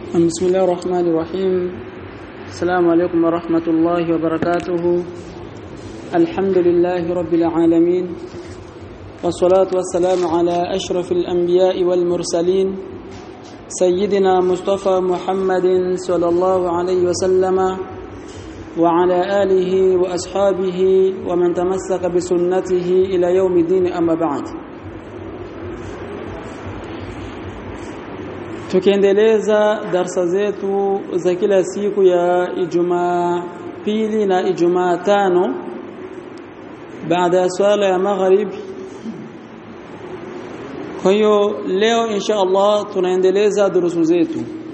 بسم الله الرحمن الرحيم. السلام عليكم ورحمة الله وبركاته. الحمد لله رب العالمين، والصلاة والسلام على أشرف الأنبياء والمرسلين سيدنا مصطفى محمد صلى الله عليه وسلم وعلى آله وأصحابه ومن تمسك بسنته إلى يوم الدين. أما بعد، tukiendeleza darasa zetu za kila siku ya Ijumaa pili na Ijumaa tano baada ya swala ya maghrib. Kwa hiyo leo insha Allah tunaendeleza durusu zetu,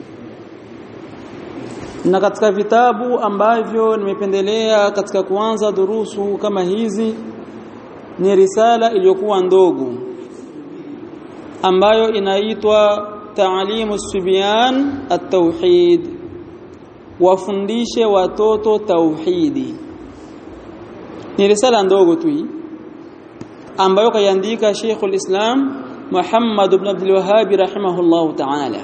na katika vitabu ambavyo nimependelea katika kuanza durusu kama hizi ni risala iliyokuwa ndogo ambayo inaitwa Ta'limu Sibyan at-Tauhid, wafundishe watoto tauhidi. Ni risala ndogo tu hii ambayo kaandika Sheikhul Islam Muhammad ibn Abdul Wahhab rahimahullahu ta'ala.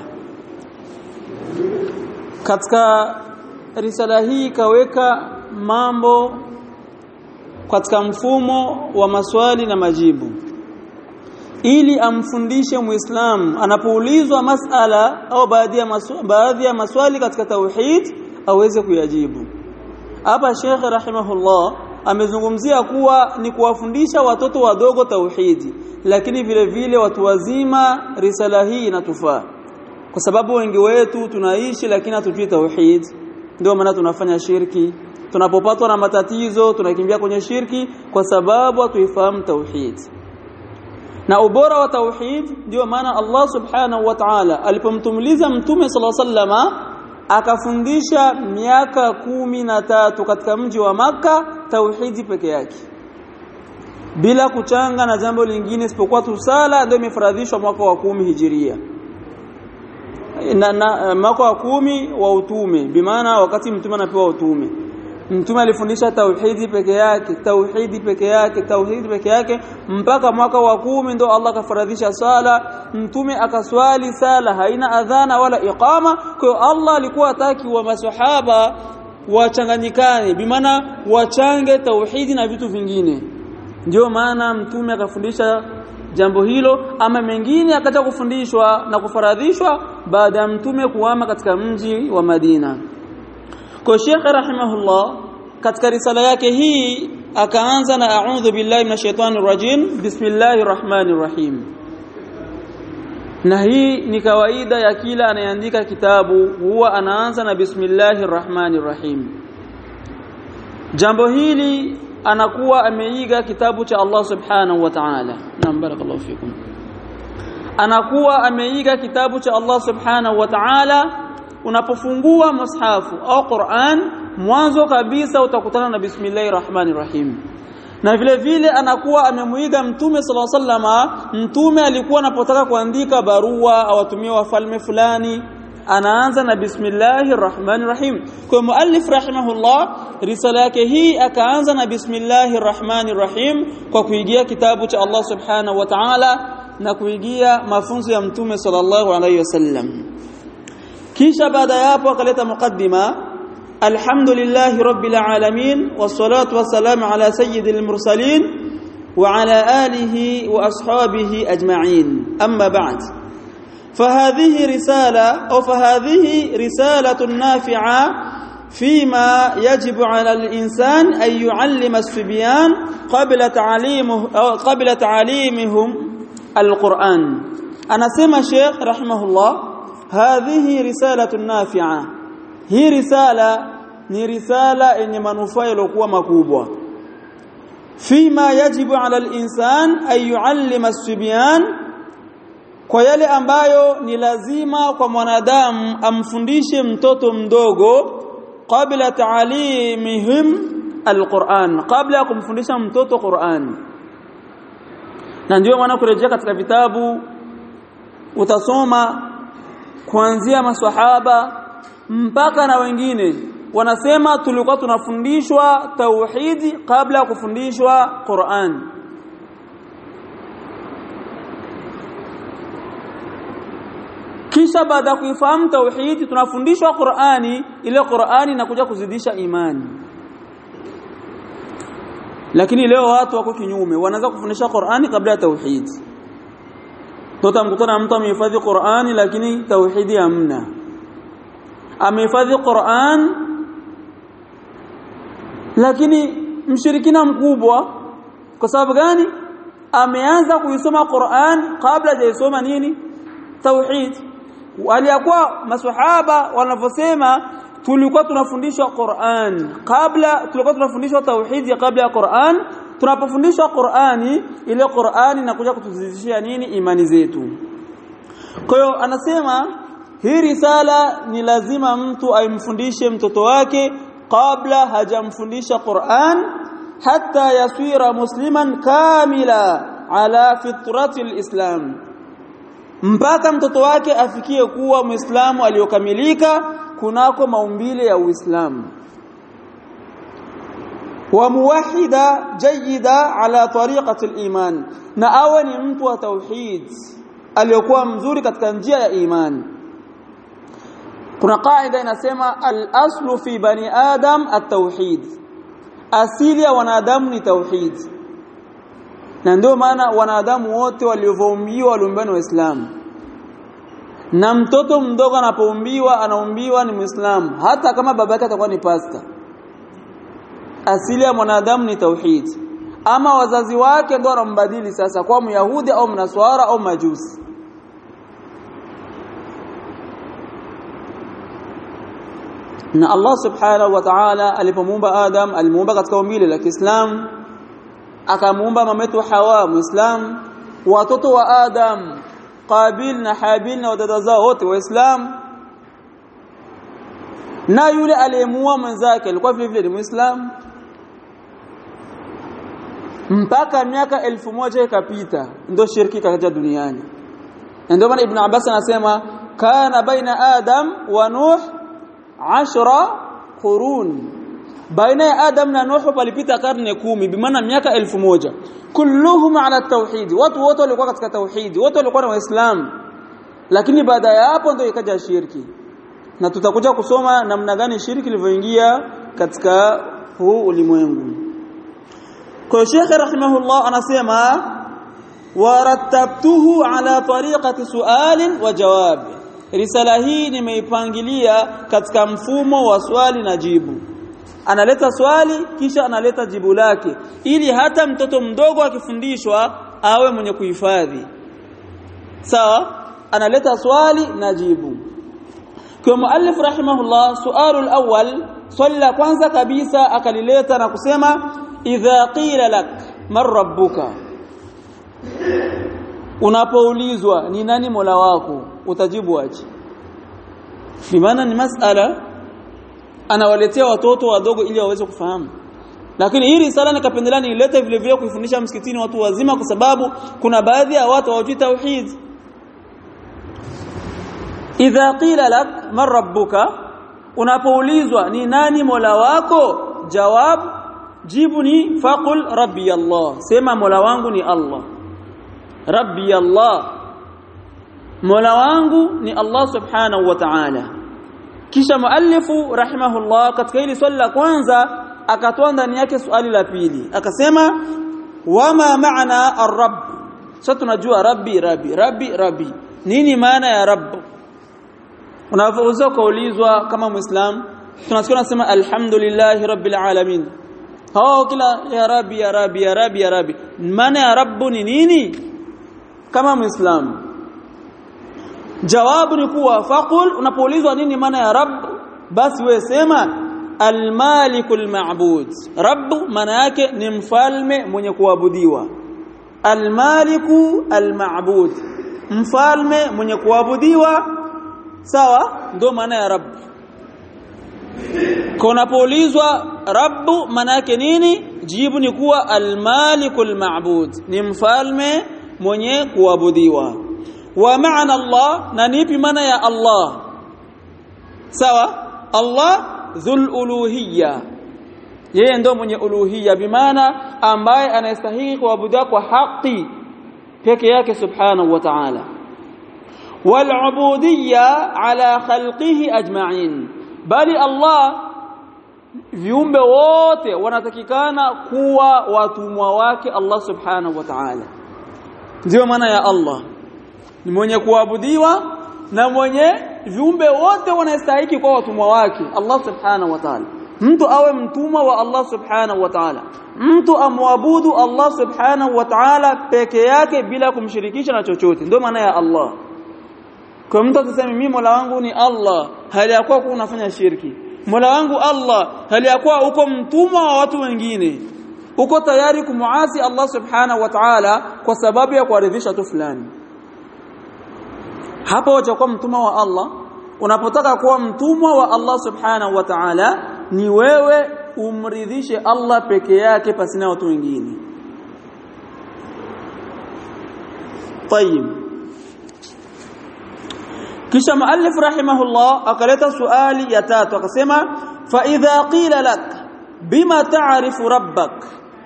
Katika risala hii kaweka mambo katika mfumo wa maswali na majibu, ili amfundishe Muislamu anapoulizwa masala au baadhi ya maswali katika tauhid aweze kuyajibu. Hapa Sheikh rahimahullah amezungumzia kuwa ni kuwafundisha watoto wadogo tauhidi, lakini vile vile watu wazima risala hii inatufaa, kwa sababu wengi wetu tunaishi lakini hatujui tauhid. Ndio maana tunafanya shirki, tunapopatwa na matatizo tunakimbia kwenye shirki kwa sababu hatuifahamu tauhid. Na ubora wa tauhid ndio maana Allah subhanahu wa ta'ala alipomtumiliza mtume sallallahu alaihi wasallam akafundisha miaka 13 katika mji wa Makka tauhidi peke yake, bila kuchanga na jambo lingine isipokuwa tu sala ndio imefaradhishwa mwaka wa 10 hijiria, na mwaka wa 10 wa utume, bimaana wakati mtume anapewa utume. Mtume alifundisha tauhidi peke yake, tauhidi peke yake, tauhidi peke yake mpaka mwaka wa 10 ndio Allah kafaradhisha sala. Mtume akaswali sala haina adhana wala iqama. Kwa hiyo Allah alikuwa hataki wa maswahaba wachanganyikane, bimaana wachange tauhidi na vitu vingine. Ndio maana mtume akafundisha jambo hilo, ama mengine akaja kufundishwa na kufaradhishwa baada ya mtume kuhama katika mji wa Madina. Kwa Sheikh rahimahullah katika risala yake hii akaanza na a'udhu billahi minash shaitanir rajim, bismillahir rahmanir rahim. Na hii ni kawaida ya kila anayeandika kitabu, huwa anaanza na bismillahir rahmanir rahim. Jambo hili anakuwa ameiga kitabu cha Allah subhanahu wa ta'ala. Naam, barakallahu fikum. Anakuwa ameiga kitabu cha Allah subhanahu wa ta'ala. Unapofungua mushafu au Qur'an, mwanzo kabisa utakutana na bismillahir rahmanir rahim. Na vile vile anakuwa amemuiga mtume sallallahu alaihi wasallam. Mtume alikuwa anapotaka kuandika barua au atumie wafalme fulani, anaanza na bismillahir rahmanir rahim. Kwa muallif rahimahullah risala yake hii akaanza na bismillahir rahmanir rahim kwa kuigia kitabu cha Allah subhanahu wa ta'ala na kuigia mafunzo ya mtume sallallahu alaihi wasallam. Kisha baada ya hapo akaleta mukaddima, alhamdulillahi rabbil alamin wassalatu wassalamu ala sayyidil mursalin wa ala alihi wa ashabihi ajma'in. Amma ba'd, فهذه رسالة نافعة فيما يجب على الإنسان أن يعلم الصبيان قبل تعليمهم القرآن. أنا سمع شيخ رحمه الله هذه رسالة نافعة. هي رسالة ni risala yenye manufaa yaliokuwa makubwa. Fima yajibu ala al-insan ay yuallima as-sibyan, kwa yale ambayo ni lazima kwa mwanadamu amfundishe mtoto mdogo kabla ta'alimihim al-Qur'an, kabla ya kumfundisha mtoto Qur'an. Na ndio maana kurejea katika vitabu utasoma kuanzia maswahaba mpaka na wengine wanasema tulikuwa tunafundishwa tauhidi kabla ya kufundishwa Qur'an. kisha baada ya kuifahamu tauhid tunafundishwa Qur'ani, ile Qur'ani inakuja kuzidisha imani. Lakini leo watu wako kinyume, wanaanza kufundisha Qur'ani kabla ya tauhid. Tutamkutana mtu amehifadhi Qur'ani lakini tauhidi hamna. Amehifadhi Qur'an lakini mshirikina mkubwa. Kwa sababu gani? Ameanza kuisoma Qur'an kabla hajasoma nini? Tauhid. Waliakuwa maswahaba wanavyosema tulikuwa tunafundishwa Qur'an kabla, tulikuwa tunafundishwa tauhid kabla ya Qur'an. Tunapofundishwa Qur'ani, ile Qur'ani inakuja kutuzidishia nini? Imani zetu. Kwa hiyo anasema hii risala ni lazima mtu aimfundishe mtoto wake kabla hajamfundisha Qur'an, hatta yasira musliman kamila ala fitrati alislam, mpaka mtoto wake afikie kuwa muislamu aliyokamilika kunako maumbile ya Uislamu. Wa muwahhida jayyida ala tariqati aliman, na awe ni mtu wa tauhid aliyokuwa mzuri katika njia ya imani. Kuna kaida inasema al-aslu fi bani adam at-tauhid, asili ya wanadamu ni tauhid. Na ndio maana wanadamu wote walioumbiwa waliumbiwa ni Waislamu. Na mtoto mdogo anaumbiwa ni Muislamu, hata kama baba yake atakuwa ni pasta. Asili ya mwanadamu ni tauhid. Ama wazazi wake ndio wanambadili sasa kwa Myahudi au Mnaswara au Majusi. Na Allah subhanahu wa ta'ala alipomuumba Adam, alimuumba katika umbile la Kiislamu, akamuumba mametu Hawa Muislam, watoto wa Adam Qabil na Habil na wadada zao wote Waislamu, na yule aliyemuua mwenzake alikuwa vile vile ni Muislamu. Mpaka miaka 1000 ikapita ndio shirki kaja duniani. Ndio maana Ibn Abbas anasema kana baina Adam wa Nuh 10 qurun, baina ya Adam na Nuh palipita karne 10, bimaana miaka 1000. Kulluhum ala tauhid, watu wote walikuwa katika tauhid, wote walikuwa na Waislamu. Lakini baada ya hapo ndio ikaja shirki, na tutakuja kusoma namna gani shirki ilivyoingia katika huu ulimwengu. Kwa Sheikh rahimahullah anasema warattabtuhu ala tariqati su'alin wa jawab, risala hii nimeipangilia katika mfumo wa swali na jibu. Analeta swali kisha analeta jibu lake, ili hata mtoto mdogo akifundishwa awe mwenye kuhifadhi. Sawa? Analeta swali na jibu. Kwa muallif rahimahullah, sualul awwal, swali la kwanza kabisa akalileta na kusema idha qila lak man rabbuka, unapoulizwa ni nani Mola wako utajibu aje? Bimaana ni masala anawaletea watoto wadogo ili waweze kufahamu. Lakini hii risala nikapendelea nilete vile vile kuifundisha msikitini watu wazima, kwa sababu kuna baadhi ya watu hawajui tauhid. Idha qila lak man rabbuka, unapoulizwa ni nani Mola wako, jawab, jibu ni faqul rabbi Allah, sema Mola wangu ni Allah. Rabbi Allah, Mola wangu ni Allah subhanahu wa ta'ala. Kisha muallifu rahimahullah katika hili swali la kwanza akatoa ndani yake swali la pili, akasema wama maana ar-rabb. Sasa tunajua rabbi, nini maana ya rabb? Unaweza kuulizwa kama Muislam, tunasikia nasema alhamdulillahi rabbil alamin, hao kila ya rabbi, maana ya rabb ni nini kama Muislam? Jawabu ni kuwa faqul, unapoulizwa nini maana ya rabb, basi wewe sema almalikul ma'bud. Rabb maana yake ni mfalme mwenye kuabudiwa. Almaliku alma'bud, mfalme mwenye kuabudiwa. Sawa? Ndio maana ya rabb. Kwa unapoulizwa rabb maana yake nini, jibu ni kuwa almalikul ma'bud, ni mfalme mwenye kuabudiwa. Wa maana Allah, na nipi maana ya Allah? Sawa? Allah dhul uluhiyya, yeye ndio mwenye uluhiyya, bimaana ambaye anastahili kuabudiwa kwa haki peke yake subhanahu wa ta'ala. wal'ubudiyya ala khalqihi ajma'in, bali Allah viumbe wote wanatakikana kuwa watumwa wake Allah subhanahu wa ta'ala. Ndio maana ya Allah ni mwenye kuabudiwa na mwenye viumbe wote wanastahili kuwa watumwa wake Allah subhanahu wa ta'ala. Mtu awe mtumwa wa Allah subhanahu wa ta'ala, mtu amwabudu Allah subhanahu wa ta'ala peke yake bila kumshirikisha na chochote. Ndio maana ya Allah. Kwa mtu atasema mimi Mola wangu ni Allah, hali ya kuwa unafanya shirki. Mola wangu Allah, hali ya kuwa uko mtumwa wa watu wengine, uko tayari kumuasi Allah subhanahu wa ta'ala kwa sababu ya kuaridhisha tu fulani. Hapo utakuwa mtumwa wa Allah. Unapotaka kuwa mtumwa wa Allah subhanahu wa ta'ala, ni wewe umridhishe Allah peke yake pasina watu wengine. طيب, kisha muallif rahimahullah akaleta swali ya tatu akasema, fa idha qila lak bima ta'rifu rabbak,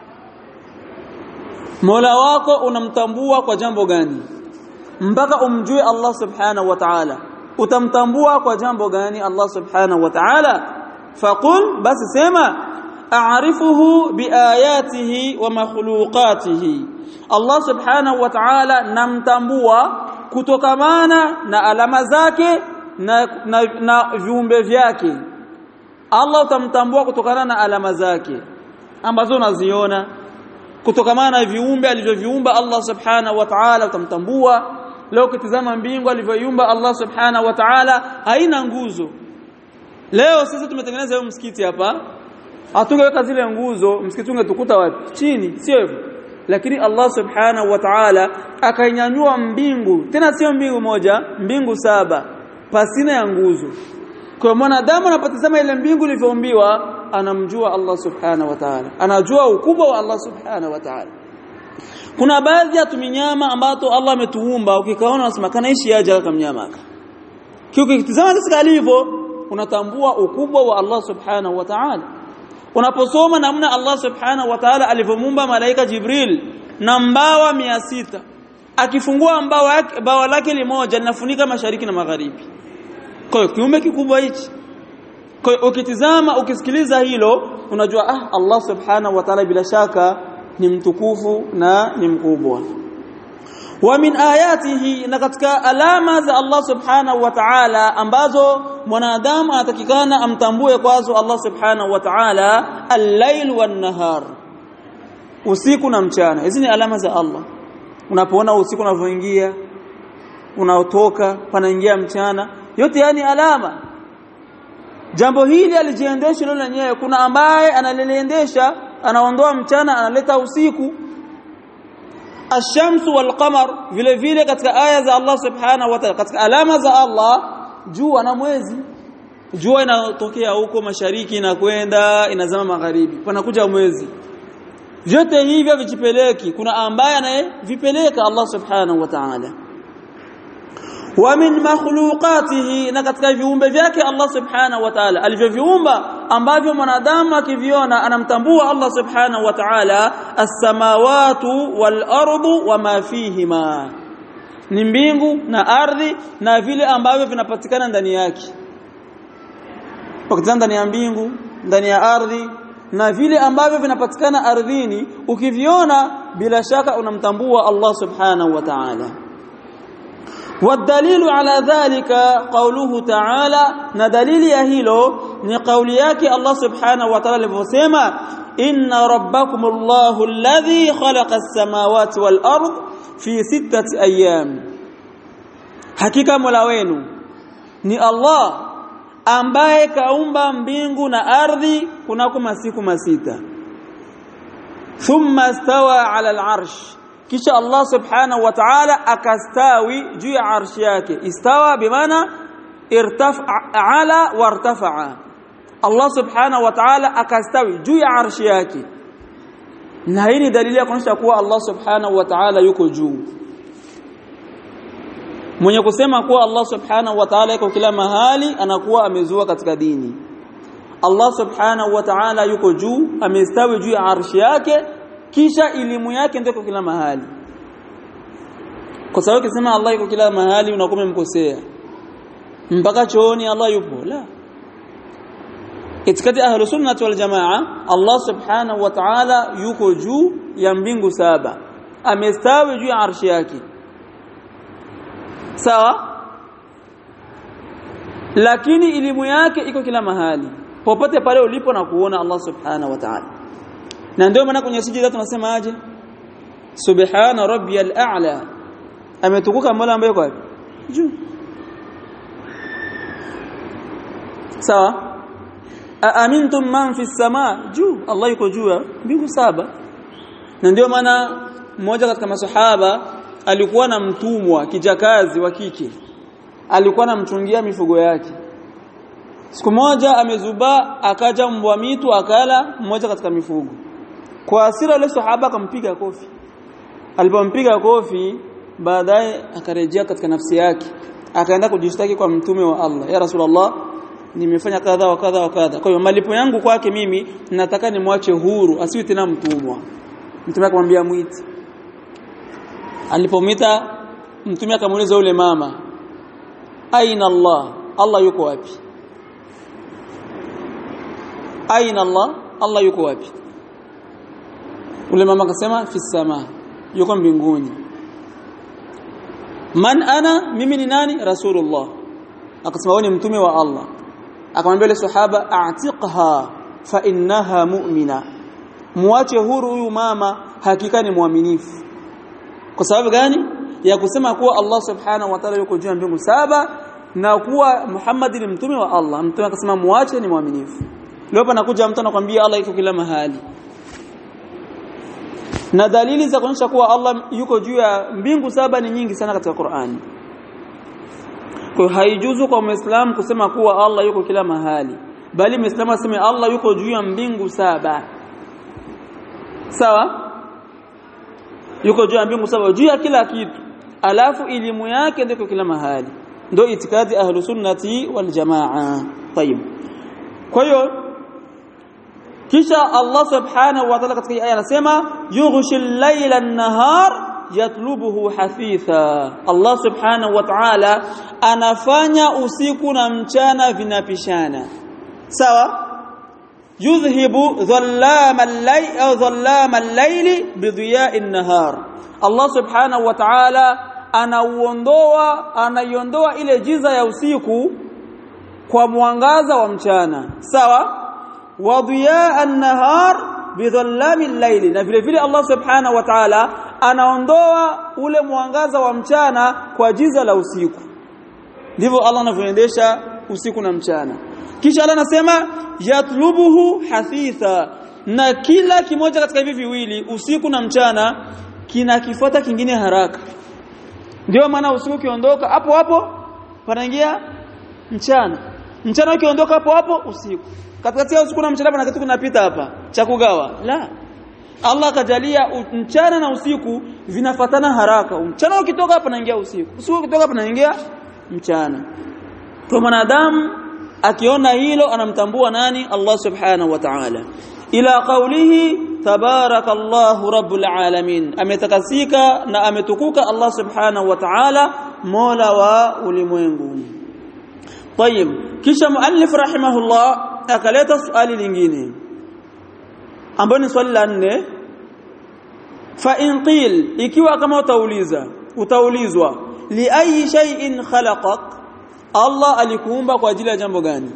Mola wako unamtambua kwa jambo gani mpaka umjue Allah subhanahu wa ta'ala? Utamtambua kwa jambo gani Allah subhanahu wa ta'ala? Faqul, basi sema, a'rifuhu biayatihi wa makhluqatihi, Allah subhanahu wa ta'ala namtambua kutokamana na alama zake na viumbe vyake. Allah utamtambua kutokana na alama zake ambazo unaziona, kutokamana na viumbe alivyoviumba Allah subhanahu wa ta'ala utamtambua. Leo kitazama mbingu alivyoiumba Allah subhanahu wa ta'ala haina nguzo. Leo sisi tumetengeneza hiyo msikiti hapa, hatungeweka zile nguzo, msikiti ungetukuta wapi? Chini, sio hivyo? Lakini Allah subhanahu wa ta'ala akainyanyua mbingu, tena sio mbingu moja, mbingu 7 pasina ya nguzo. Kwa mwanadamu anapotazama ile mbingu ilivyoumbiwa, anamjua Allah subhanahu wa ta'ala, anajua ukubwa wa Allah subhanahu wa ta'ala. Kuna baadhi ya tuminyama ambazo Allah ametuumba, ukikaona unasema kana ishi aje kama mnyama. Ukitazama katika alivyo, unatambua ukubwa wa Allah subhanahu wa ta'ala. Unaposoma namna Allah subhanahu wa ta'ala alivyomuumba malaika Jibril na mbawa 600, akifungua bawa lake limoja linafunika mashariki na magharibi. Kwa hiyo kiumbe kikubwa hichi. Kwa hiyo ukitizama, ukisikiliza hilo, unajua Allah subhanahu wa ta'ala bila shaka ni mtukufu na ni mkubwa. Wa min ayatihi, na katika alama za Allah subhanahu wa ta'ala ambazo mwanadamu anatakikana amtambue kwazo Allah subhanahu wa ta'ala, al-lail wan-nahar, usiku na mchana. Hizi ni alama za Allah. Unapoona usiku unavyoingia, unaotoka, panaingia mchana, yote yani alama. Jambo hili alijiendesha lolo lenyewe. Kuna ambaye analiendesha, anaondoa mchana analeta usiku. Ash-shamsu wal-qamar, vile vile katika aya za Allah subhanahu wa ta'ala, katika alama za Allah, jua na mwezi. Jua inatokea huko mashariki na kwenda inazama magharibi, panakuja mwezi. Vyote hivyo vijipeleki, kuna ambaye anayevipeleka Allah subhanahu wa ta'ala. Wa min makhluqatihi, na katika viumbe vyake Allah subhanahu wa ta'ala alivyoviumba ambavyo mwanadamu akiviona anamtambua Allah subhanahu wa ta'ala, as-samawati wal ardu wama fihima, ni mbingu na ardhi na vile ambavyo vinapatikana ndani yake. Pakitana ndani ya mbingu, ndani ya ardhi na vile ambavyo vinapatikana ardhini, ukiviona bila shaka unamtambua Allah subhanahu wa ta'ala. والدليل على ذلك قوله تعالى, na dalili ya hilo ni kauli yake Allah subhanahu wa ta'ala alivyosema, inna rabbakumullahu alladhi khalaqa as-samawati wal ard fi 6 ayyam, hakika Mola wenu ni Allah ambaye kaumba mbingu na ardhi kunako masiku 6. Thumma stawa ala al-arsh, kisha Allah subhanahu wa ta'ala akastawi juu ya arshi yake. Istawa bimaana irtafa wartafa'a. Allah subhanahu wa ta'ala akastawi juu ya arshi yake, na hii ni dalili ya kuonyesha kuwa Allah subhanahu wa ta'ala yuko juu. Mwenye kusema kuwa Allah subhanahu wa ta'ala yuko kila mahali anakuwa amezua katika dini. Allah subhanahu wa ta'ala yuko juu, amestawi juu ya arshi yake, kisha elimu yake ndio kila mahali. Kwa sababu ukisema Allah yuko kila mahali unakuwa umemkosea. Mpaka chooni Allah yupo. La. Itikadi ahlus sunnah wal jamaa, Allah subhanahu wa ta'ala yuko juu ya mbingu 7. Amestawi juu ya arshi yake. Sawa? Lakini elimu yake iko kila mahali. Popote pale ulipo na kuona Allah subhanahu wa ta'ala. Na ndio maana kwenye sijida tunasema aje? Subhana rabbiyal a'la. Ametukuka Mola ambaye yuko wapi? Juu. Sawa? Amintum man fi samaa, juu. Allah yuko juu ya mbingu 7. Na ndio maana mmoja katika masahaba alikuwa na mtumwa kijakazi wa kike. Alikuwa anamchungia mifugo yake. Siku moja amezuba, akaja mbwa mitu akala mmoja katika mifugo. Kwa hasira yule sahaba akampiga kofi. Alipompiga kofi, baadaye akarejea katika nafsi yake. Akaenda kujishtaki kwa mtume wa Allah. Ya Rasulullah, nimefanya kadha wa kadha wa kadha. Kwa hiyo malipo yangu kwake mimi nataka nimwache huru, asiwe tena mtumwa. Mtume akamwambia muite. Alipomita mtume akamuuliza yule mama, aina Allah? Allah yuko wapi? Aina Allah? Allah yuko wapi? Yule mama akasema fi samaa, yuko mbinguni. Man ana? Mimi ni nani? Rasulullah. Akasema wewe ni mtume wa Allah. Akamwambia yule sahaba, a'tiqha fa innaha mu'mina. Muache huru huyu mama, hakika ni muaminifu. Kwa sababu gani? Ya kusema kuwa Allah subhanahu wa ta'ala yuko juu ya mbingu 7 na kuwa Muhammad ni mtume wa Allah. Mtume akasema muache, ni muaminifu. Leo panakuja mtu anakuambia Allah yuko kila mahali. Na dalili za kuonyesha kuwa Allah yuko juu ya mbingu 7 ni nyingi sana katika Qur'an. Kwa haijuzu kwa Muislamu kusema kuwa Allah yuko kila mahali, bali Muislamu aseme Allah yuko juu ya mbingu 7. Sawa? Yuko juu ya mbingu 7, juu ya kila kitu. Alafu elimu yake ndiko kila mahali. Ndio itikadi ahlus sunnati wal jamaa. Tayeb. Kwa hiyo kisha Allah subhanahu wa ta'ala katika aya anasema yughshil layla an-nahar yatlubuhu hafitha. Allah subhanahu wa ta'ala anafanya usiku na mchana vinapishana. Sawa? Yudhhibu dhallama al-layli au dhallama al-layli bidhiya'i an-nahar. Allah subhanahu wa ta'ala anaiondoa ile giza ya usiku kwa mwangaza wa mchana. Sawa? Wa dhiya'a an-nahar bidhallami al-layli. Na vile vile Allah subhanahu wa ta'ala anaondoa ule mwangaza wa mchana kwa giza la usiku. Ndivyo Allah anavyoendesha usiku na mchana. Kisha Allah anasema yatlubuhu hafitha, na kila kimoja katika hivi viwili, usiku na mchana, kinakifuata kingine haraka. Ndio maana usiku ukiondoka hapo hapo panaingia mchana. Mchana ukiondoka hapo hapo usiku. Katikati ya usiku na mchana pana kitu kinapita hapa cha kugawa. La. Allah kajalia mchana na usiku vinafuatana haraka. Mchana ukitoka hapa panaingia usiku. Usiku ukitoka hapa panaingia mchana. Kwa mwanadamu akiona hilo anamtambua nani? Allah subhanahu wa ta'ala. Ila qawlihi tabarakallahu rabbul alamin. Ametakasika na ametukuka Allah subhanahu wa ta'ala, mola wa ulimwengu. Tayeb, kisha muallif rahimahullah akaleta swali lingine ambalo ni swali la 4. Fa in qil, ikiwa kama utaulizwa li ayi shay'in khalaqak, Allah alikuumba kwa ajili ya jambo gani?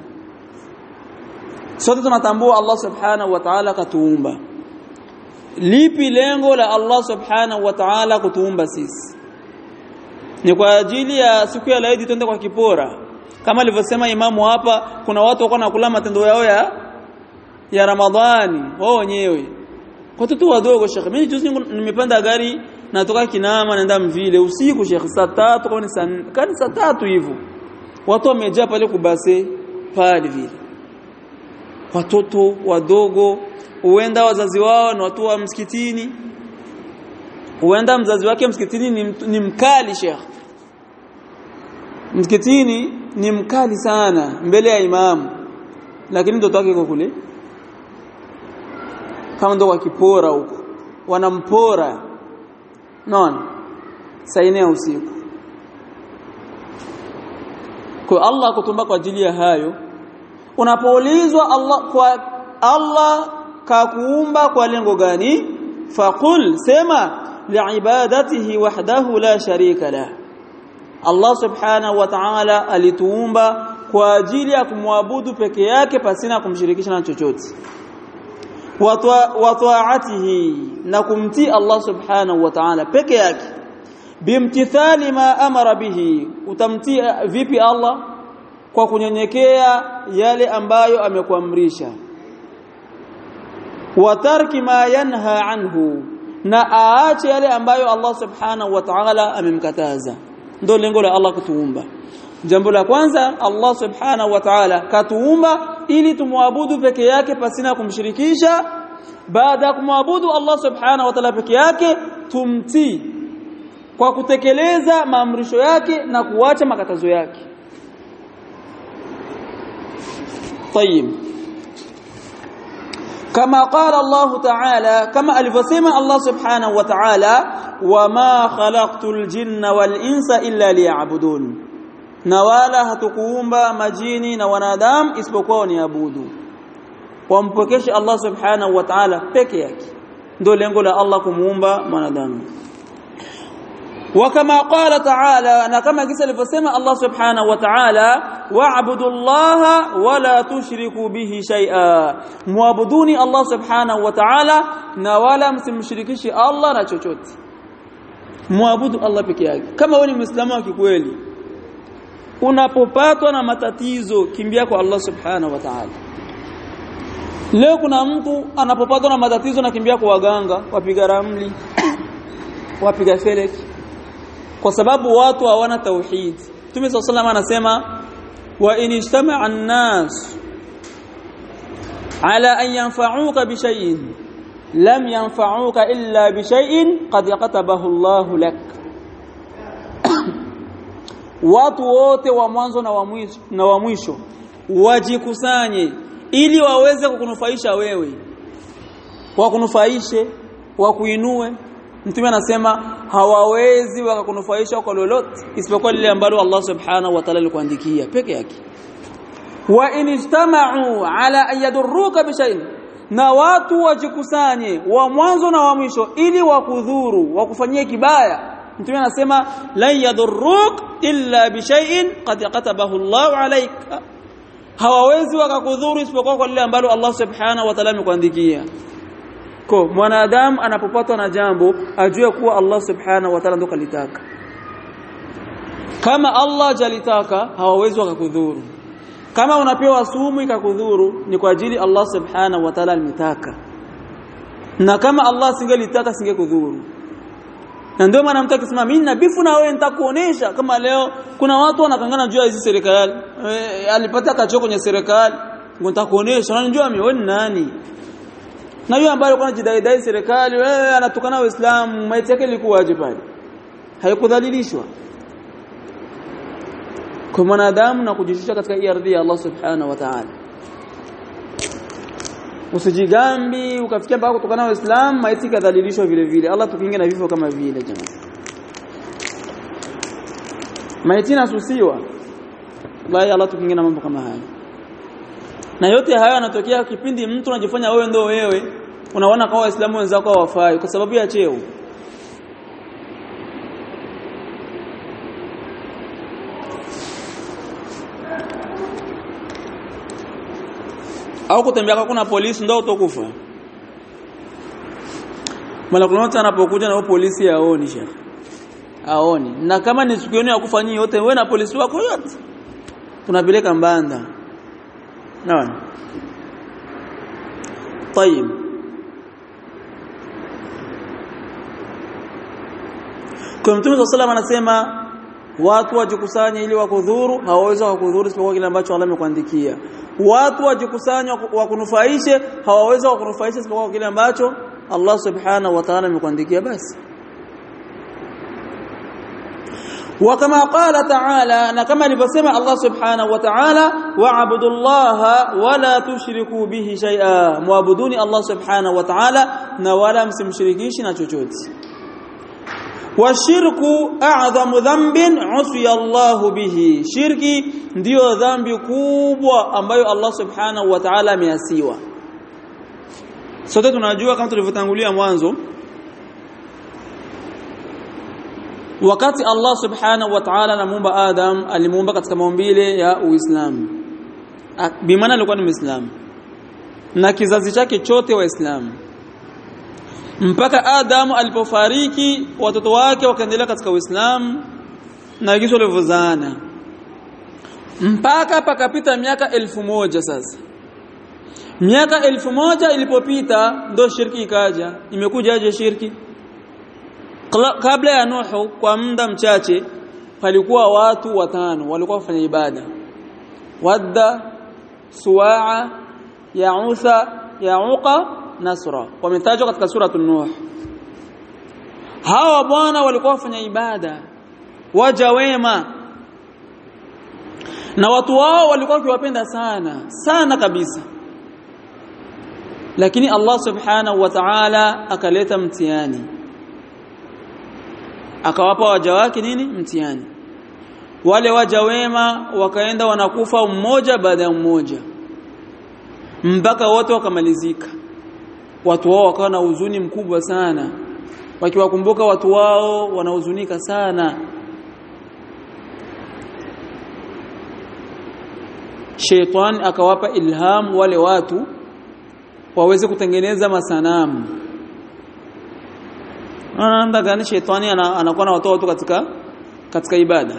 Sote tunatambua Allah subhanahu wa ta'ala katuumba. Lipi lengo la Allah subhanahu wa ta'ala kutuumba sisi? Ni kwa ajili ya siku ya Eid twende kwa kipora. Kama alivyosema imamu hapa, kuna watu wako nakula matendo yao ya Ramadhani wao wenyewe. Watoto wadogo Sheikh, mimi juzi nimepanda gari natoka Kinama naenda Mvile usiku Sheikh, saa 3 kama saa 3 hivyo. Watu wamejaa pale kubase pale vile. Watoto wadogo, huenda wazazi wao na watu wa msikitini. Huenda mzazi wake msikitini ni mkali Sheikh. Msikitini ni mkali sana mbele ya imamu, lakini mtoto wake yuko kule kama ndo wakipora huko, wanampora. Naona saa 4 ya usiku. Kwa Allah kutumba kwa ajili ya hayo. Unapoulizwa Allah kakuumba kwa lengo gani? Faqul, sema liibadatihi wahdahu la sharika la. Allah subhanahu wa ta'ala alituumba kwa ajili ya kumwabudu peke yake pasina kumshirikisha na chochote. Wa ta'atihi, na kumtii Allah subhanahu wa ta'ala peke yake. Bimtithali ma amara bihi, utamtii vipi Allah? Kwa kunyenyekea yale ambayo amekuamrisha. Wa tarki ma yanha anhu, na aache yale ambayo Allah subhanahu wa ta'ala amemkataza. Ndio lengo la Allah kutuumba. Jambo la kwanza, Allah subhanahu wa ta'ala katuumba ili tumwabudu peke yake pasina kumshirikisha. Baada ya kumwabudu Allah subhanahu wa ta'ala peke yake, tumtii kwa kutekeleza maamrisho yake na kuacha makatazo yake. طيب كما قال الله تعالى, كما alivyosema Allah subhanahu wa ta'ala, wama khalaqtul jinna wal insa illa liya'budun, na wala hatukuumba majini na wanadamu isipokuwa niabudu. Wampokeshe Allah subhanahu wa ta'ala peke yake, ndio lengo la Allah kumuumba mwanadamu. وكما قال تعالى, na kama kisa alivyosema Allah subhanahu wa ta'ala, wa'budullaha wala tushriku bihi shay'a, muabuduni Allah subhanahu wa ta'ala na wala msimshirikishi Allah na chochote. Muabudu Allah peke yake. Kama wewe ni Muislamu wa kikweli, unapopatwa na matatizo, kimbia kwa Allah subhanahu wa ta'ala. Leo kuna mtu anapopatwa na matatizo na kimbia kwa waganga, wapiga ramli, wapiga feleki, kwa sababu watu hawana tauhid. Mtume sallallahu alayhi anasema, wa in ijtama'a an-nas ala an yanfa'uka bi shay'in lam yanfa'uka illa bi shay'in qad katabahu Allahu lak. Watu wote wa mwanzo na wa mwisho wajikusanye ili waweze kukunufaisha wewe, wakunufaishe, wakuinue. Mtume anasema hawawezi wakakunufaisha kwa lolote isipokuwa lile ambalo Allah subhanahu wa ta'ala alikuandikia peke yake. Wa in ijtama'u ala an yadurruka bi shay'in, na watu wajikusanye wa mwanzo na wa mwisho ili wakudhuru, wakufanyie kibaya. Mtume anasema la yadurruk illa bi shay'in qad katabahu Allah alayka, hawawezi wakakudhuru isipokuwa kwa lile ambalo Allah subhanahu wa ta'ala amekuandikia. Kwa mwanadamu anapopatwa na jambo ajue kuwa Allah subhanahu wa ta'ala ndo kalitaka. Kama Allah jalitaka hawawezi wakakudhuru. Kama unapewa sumu ikakudhuru ni kwa ajili Allah subhanahu wa ta'ala alimitaka, na kama Allah singelitaka singekudhuru. Na ndio maana mtu akisema mimi nabifu na wewe nitakuonesha. Kama leo kuna watu wanakangana juu ya hizi serikali, alipata kachoko kwenye serikali, nitakuonesha. Unanijua mimi wewe nani? Na yule ambaye alikuwa anajidai serikali, wewe anatukana Uislamu, maiti yake ilikuwaje pale? Haikudhalilishwa. Kwa mwanadamu na kujishusha katika ardhi ya Allah subhanahu wa ta'ala. Usijigambi ukafikia mpaka kutokana na Uislamu, maiti kadhalilishwa vile vile. Allah tukinge na vifo kama vile jamaa. Maiti nasusiwa. Wallahi Allah tukinge na mambo kama haya. Na yote haya yanatokea kipindi mtu anajifanya wewe ndio wewe, unaona kwa Waislamu wenzako hawafai kwa sababu ya cheo. Au kutembea kwa kuna polisi ndio utakufa. Malakuloti anapokuja na polisi haoni shekhi. Haoni. Na kama ni siku yenu ya kufanyia yote wewe na polisi wako yote tunapeleka Mbanda. Naam. طيب. Kwa Mtume sallallahu anasema watu wajikusanye ili wakudhuru, hawawezi wakudhuru isipokuwa kile ambacho Allah amekuandikia. Watu wajikusanye wakunufaishe, hawawezi wakunufaisha isipokuwa kile ambacho Allah subhanahu wa ta'ala amekuandikia basi. وكما قال تعالى, na kama alivyosema Allah subhanahu wa ta'ala, wa'budullaha wala tushriku bihi shay'a, muabuduni Allah subhanahu wa ta'ala na wala msimshirikishi na chochote. washirku a'dhamu dhanbin usiya Allahu bihi, shirki ndiyo dhambi kubwa ambayo Allah subhanahu wa ta'ala ameasiwa. Sote tunajua kama tulivyotangulia mwanzo, wakati Allah subhanahu wa ta'ala anamuumba Adam, alimuumba katika maumbile ya Uislamu, bimaana alikuwa ni Muislamu na kizazi chake chote Waislamu, mpaka Adam alipofariki watoto wake wakaendelea katika Uislamu na kisha walivyozaana mpaka pakapita miaka 1000. Sasa miaka 1000 ilipopita ndo shirki ikaja. Imekuja aje shirki? Kabla ya Nuhu kwa muda mchache palikuwa watu 5 walikuwa wafanya ibada: Wadda, Suwa'a, Ya'utha, Ya'uqa, Nasra. Wametajwa katika sura Nuh. Hawa bwana walikuwa wafanya ibada, waja wema, na watu wao walikuwa wakiwapenda sana kabisa. Lakini Allah subhanahu wa ta'ala akaleta mtihani, akawapa waja wake nini? Mtihani. Wale waja wema wakaenda wanakufa mmoja baada ya mmoja mpaka wote wakamalizika. Watu wao wakawa na huzuni mkubwa sana, wakiwakumbuka watu wao wanahuzunika sana. Sheitan akawapa ilham wale watu waweze kutengeneza masanamu. Anaenda gani? Sheitani anakuwa na watu katika ibada.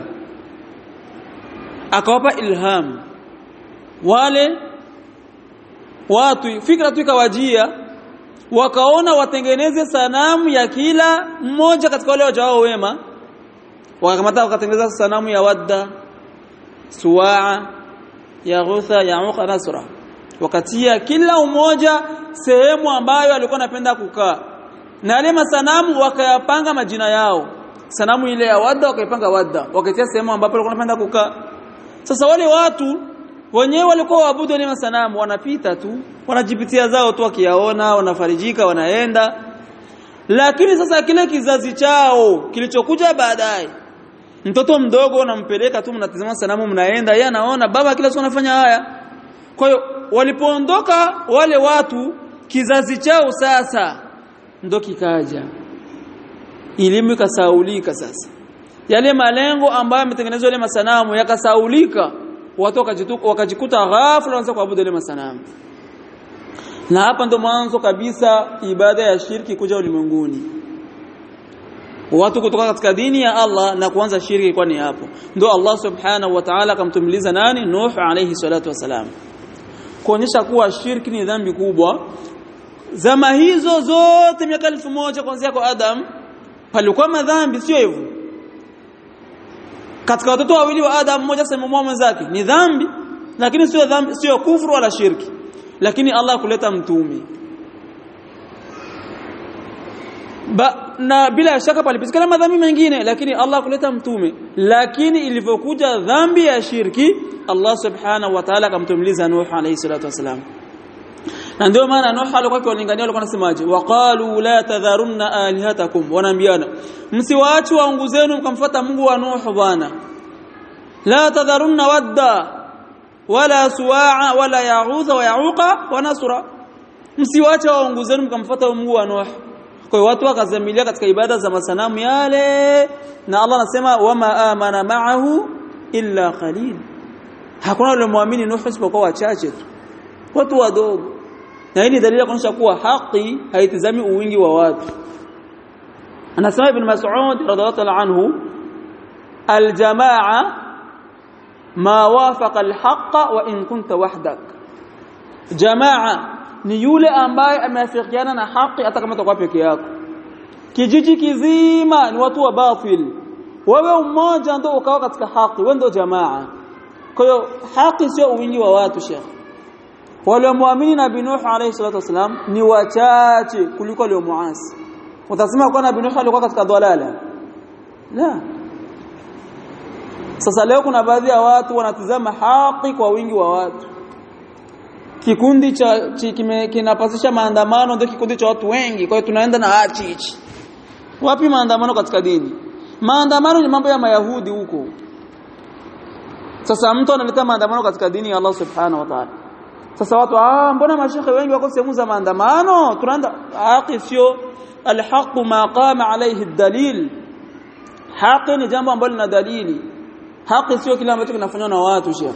Akawapa ilham wale watu, fikra tu ikawajia, wakaona watengeneze sanamu ya kila mmoja katika wale waja wao wema. Wakamata wakatengeneza sanamu ya Wadda, Suwa'a, Yaghutha, Ya'uqa, Nasra. Wakatia kila mmoja sehemu ambayo alikuwa anapenda kukaa, na wale masanamu wakayapanga majina yao. Sanamu ile ya Wadda wakaipanga Wadda, wakatia sehemu ambapo alikuwa anapenda kukaa. Sasa wale watu wenyewe walikuwa waabudu wale masanamu, wanapita tu, wanajipitia zao tu, wakiyaona wanafarijika, wanaenda. Lakini sasa kile kizazi chao kilichokuja baadaye, mtoto mdogo unampeleka tu, mnatazama sanamu, mnaenda, yeye anaona baba kila siku anafanya haya. Kwa hiyo walipoondoka wale watu, kizazi chao sasa ndo kikaja, elimu ikasaulika. Sasa yale malengo ambayo yametengenezwa yale masanamu yakasaulika, watu wakajikuta ghafla wanaanza kuabudu yale masanamu. Na hapa ndo mwanzo kabisa ibada ya shirki kuja ulimwenguni. Watu kutoka katika dini ya Allah na kuanza shirki, kwani hapo ndo Allah subhanahu wa ta'ala akamtumiliza nani? Nuh alayhi salatu wasalam, kuonyesha kuwa shirki ni dhambi kubwa. Zama hizo zote miaka 1000 kuanzia kwa Adam palikuwa madhambi, sio hivyo? Katika watoto wawili wa Adam, mmoja sema mwenzake ni dhambi, lakini sio dhambi, sio kufuru wala shirki. Lakini Allah kuleta mtume, na bila shaka palipitikana madhambi mengine, lakini Allah kuleta mtume. Lakini ilivyokuja dhambi ya shirki, Allah subhanahu wa ta'ala akamtumiliza Nuh alayhi salatu wasalam. Na ndio maana Nuh alikuwa akiwalingania, alikuwa anasemaje? Waqalu la tadharunna alihatakum, wanaambiana msiwaache waungu zenu mkamfuata Mungu wa Nuh bwana. La tadharunna Wadda wala Suwa'a wala Yaghutha wa Ya'uqa wa Nasra, msiwaache waungu zenu mkamfuata Mungu wa Nuh. Kwa hiyo watu wakazamilia katika ibada za masanamu yale, na Allah anasema wama amana ma'ahu illa qalil, hakuna wale muamini Nuh isipokuwa wachache tu, watu wadogo. Na hii ni dalili kuonyesha kuwa haki haitazami uwingi wa watu. Anasema Ibn Mas'ud radhiallahu anhu, aljamaa ma wafaqa alhaqqa wa in kunta wahdak. Jamaa ni yule ambaye ameafikiana na haki hata kama utakuwa peke yako. Kijiji kizima ni watu wa batil, wewe mmoja ndio ukawa katika haki, wewe ndio jamaa. Kwa hiyo haki sio uwingi wa watu, Sheikh. Wale muamini Nabii Nuh alayhi salatu wasalam ni wachache kuliko wale muasi. Utasema kwa Nabii Nuh alikuwa katika dhalala? La. Sasa leo kuna baadhi ya watu wanatazama haki kwa wingi wa watu. Kikundi cha kinapasisha maandamano ndio kikundi cha watu wengi, kwa hiyo tunaenda na hichi. Wapi maandamano katika dini? Maandamano ni mambo ya Mayahudi huko. Sasa mtu analeta maandamano katika dini ya Allah subhanahu wa ta'ala. Sasa watu mbona mashekhe wengi wako sehemu za maandamano? Tunaenda haki sio alhaq ma qama alayhi ad-dalil. Haki ni jambo ambalo lina dalili. Haki sio kile ambacho kinafanywa na watu shekhe.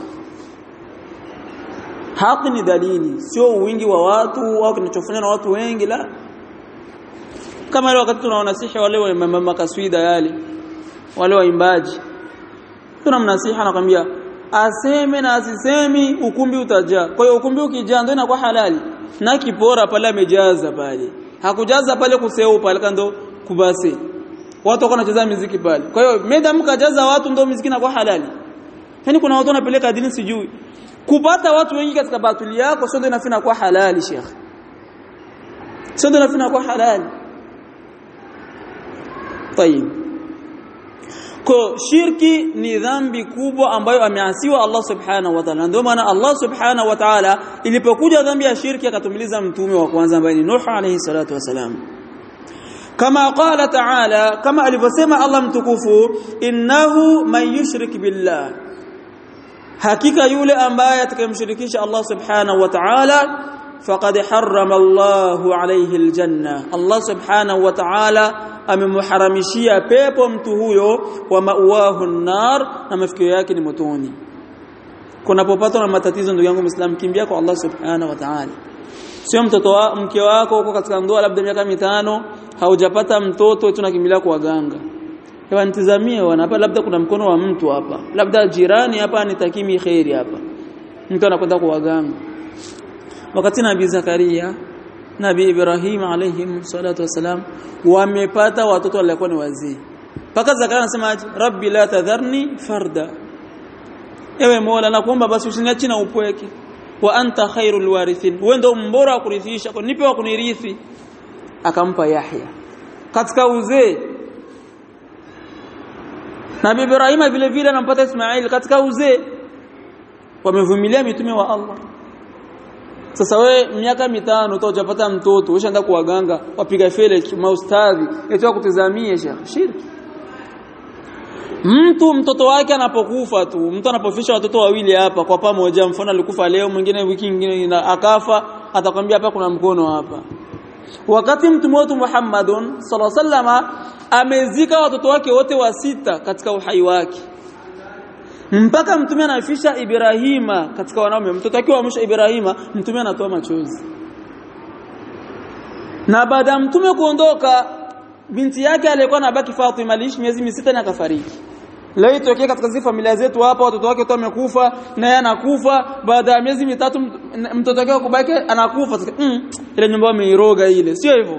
Haki ni dalili, sio wingi wa watu au kinachofanywa na watu wengi la. Kama leo wakati tunawanasihi wale wa makaswida yale, wale waimbaji. Tunamnasiha nakwambia aseme na asisemi ukumbi utajaa. Kwa hiyo ukumbi ukijaa ndio inakuwa halali. Na kipora pale amejaza pale. Hakujaza pale kuseu pale kando kubase. Watu wako wanacheza muziki pale. Kwa hiyo madam kajaza watu ndio muziki inakuwa halali. Yaani kuna watu wanapeleka dini sijui. Kupata watu wengi katika batuli yako sio ndio inafanya kuwa halali Sheikh. Sio ndio inafanya kuwa halali. Tayeb. Kwa shirki ni dhambi kubwa ambayo ameasiwa Allah subhanahu wa ta'ala. Ndio maana Allah subhanahu wa ta'ala ilipokuja dhambi ya shirki akatumiliza mtume wa kwanza ambaye ni Nuh alayhi salatu wasalam. Kama qala ta'ala, kama alivyosema Allah mtukufu, innahu man yushrik billah, hakika yule ambaye atakayemshirikisha Allah subhanahu wa ta'ala faqad harrama Allahu alayhi aljanna, Allah subhanahu wa ta'ala amemharamishia pepo mtu huyo, wa ma'wahu an-nar, na mafikio yake ni motoni. Kunapopatwa na matatizo ndugu yangu Muislam, kimbia kwa Allah subhanahu wa ta'ala. Sio mke wako uko katika ndoa labda miaka 5 haujapata mtoto tunakimbilia kwa waganga. Hewa nitazamie hapa labda kuna mkono wa mtu hapa. Labda jirani hapa anitakimi khairi hapa. Mtu anakwenda kwa waganga. Wakati Nabii Zakaria, Nabii Ibrahim alayhi salatu wasalam wamepata watoto walikuwa ni wazee. Paka Zakaria anasema Rabbi la tadharni farda. Ewe Mola nakuomba basi usiniache na upweke. Wa anta khairul warithin, wewe ndio mbora wa kurithisha, kwa nipe wa kunirithi. Akampa Yahya katika uzee. Nabii Ibrahim vile vile anampata Ismail katika uzee. Wamevumilia mitume wa Allah. Sasa wewe miaka 5 utajapata mtoto, ushaenda kuwaganga, wapiga fele maustadhi, eti wakutazamie shirki. Mtoto wake anapokufa tu, mtu anapofisha watoto wawili hapa kwa pamoja, mfano alikufa leo, mwingine wiki nyingine akafa, atakwambia hapa kuna mkono hapa. Wakati mtume wetu Muhammadun sallallahu alaihi wasallam amezika watoto wake wote wa 6 katika uhai wake. Mpaka mtume anafisha Ibrahima katika wanaume, mtoto wake wa mwisho Ibrahima, mtume anatoa machozi. Na baada ya mtume kuondoka, binti yake alikuwa anabaki Fatima, aliishi miezi 6 na akafariki. Leo itokea katika zile familia zetu hapa watoto wake wote wamekufa na yeye anakufa, baada ya miezi 3 mtoto wake kubaki anakufa. Ile nyumba ameiroga ile, sio hivyo?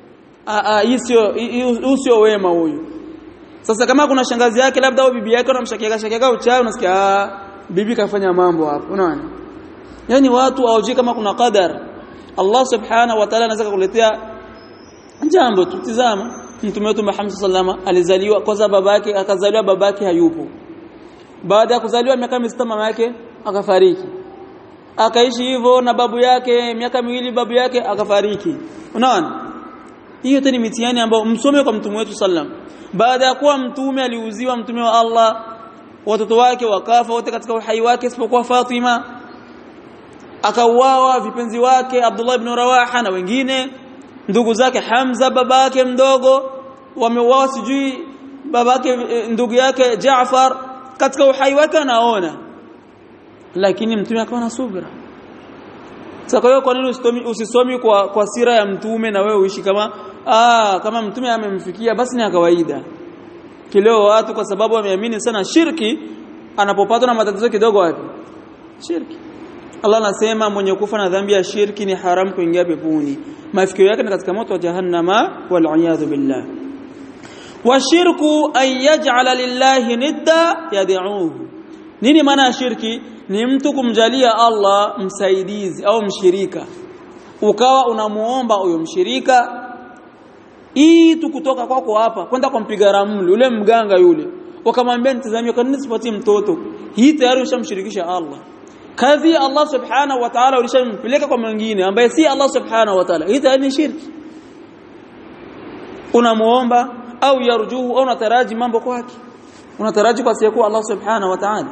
Hii sio wema huyu. Sasa kama kuna shangazi yake labda au bibi yake anamshakiaga uchawi, unasikia bibi kafanya mambo hapo, unaona? Yaani watu hawajui kama kuna qadar. Allah subhanahu wa ta'ala anaweza kukuletea jambo tu. Tazama mtume wetu Muhammad sallallahu alaihi wasallam alizaliwa kwanza, babake akazaliwa, babake hayupo. Baada ya kuzaliwa miaka 6 mama yake akafariki. Akaishi hivyo na babu yake miaka 2, babu yake akafariki. Unaona? Hiyo ni mitihani ambayo msome kwa mtume wetu sallam. Baada ya kuwa mtume aliuziwa, mtume wa Allah, watoto wake wakafa wote katika uhai wake isipokuwa Fatima. Akauawa vipenzi wake Abdullah ibn Rawaha na wengine ndugu zake, Hamza babake mdogo wameuawa, sijui babake ndugu yake Jaafar katika uhai wake anaona, lakini mtume akawa na subira. Sasa kwa hiyo kwa nini usisomi kwa sira ya mtume na wewe uishi kama mtume amemfikia, basi ni kawaida. Kileo watu kwa sababu wameamini sana shirki, anapopatwa na matatizo kidogo wapi? Shirki. Allah anasema mwenye kufa na dhambi ya shirki ni haram kuingia peponi, mafikio yake ni katika moto wa jahannama, wal iyadhu billah. Wa shirku an yaj'ala lillahi nidda yad'uhu. Nini maana ya shirki? Ni mtu kumjalia Allah msaidizi au mshirika, ukawa unamuomba huyo mshirika tu kutoka kwako hapa kwenda kumpiga ramli yule mganga yule, ukamwambia nitazamie kwa nini sipatie mtoto. Hii tayari ushamshirikisha Allah. Kadhi Allah subhanahu wa ta'ala ulishampeleka kwa mwingine ambaye si Allah subhanahu wa ta'ala, hii tayari ni shirki. unamuomba au yarjuhu au unataraji mambo kwake, unataraji kwa asiyekuwa Allah subhanahu wa ta'ala,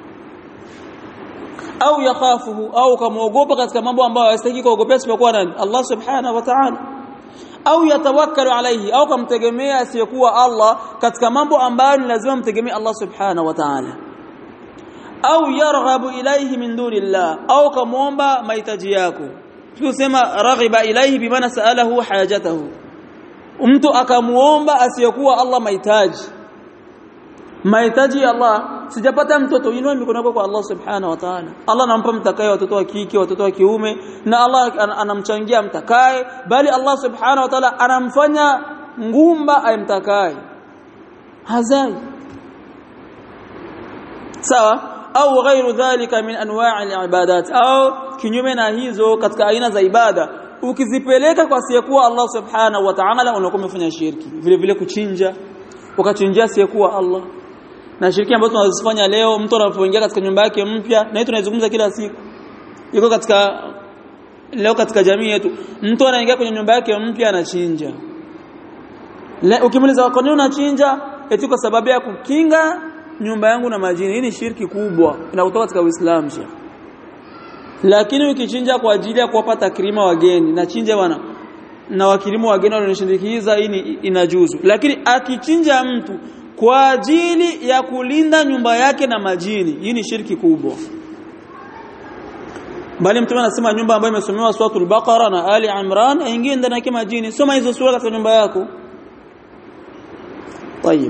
au yakhafuhu au kamuogopa katika mambo ambayo hastahili kuogopea isipokuwa nani? Allah subhanahu wa ta'ala, au yatawakkalu alayhi au kamtegemea asiyekuwa Allah katika mambo ambayo ni lazima mtegemee Allah subhanahu wa ta'ala, au yarghabu ilayhi min dunillah au kamuomba mahitaji yako. Tunasema raghiba ilayhi bimaana saalahu hajatahu, mtu akamuomba asiyekuwa Allah mahitaji ya Allah. Sijapata mtoto, inua mikono yako kwa Allah subhanahu wa ta'ala. Allah anampa mtakaye, watoto wa kike, watoto wa kiume, na Allah anamchangia mtakaye, bali Allah subhanahu wa ta'ala anamfanya ngumba aimtakaye hazai. Sawa? Au ghairu dhalika min anwa'i al-ibadat, au kinyume na hizo katika aina za ibada ukizipeleka kwa asiyekuwa Allah subhanahu wa ta'ala unakuwa umefanya shirki. Vile vile kuchinja, ukachinjia asiyekuwa Allah, na shirki ambazo tunazifanya leo. Mtu anapoingia katika nyumba yake mpya, na hii tunaizungumza kila siku, iko katika leo katika jamii yetu, mtu anaingia kwenye nyumba yake mpya anachinja. Ukimuuliza kwa nini unachinja? Eti kwa sababu ya kukinga nyumba yangu na majini. Hii ni shirki kubwa inakutoka katika Uislamu Sheikh. Lakini ukichinja kwa ajili ya kuwapa takrima wageni, na chinja bwana na wakirimu wageni wananishindikiza, hii inajuzu. Lakini akichinja mtu kwa ajili ya kulinda nyumba yake na majini, hii ni shirki kubwa. Bali Mtume anasema nyumba ambayo imesomewa suratul Baqara na Ali Imran aingie ndani yake majini. Soma hizo sura katika nyumba yako. طيب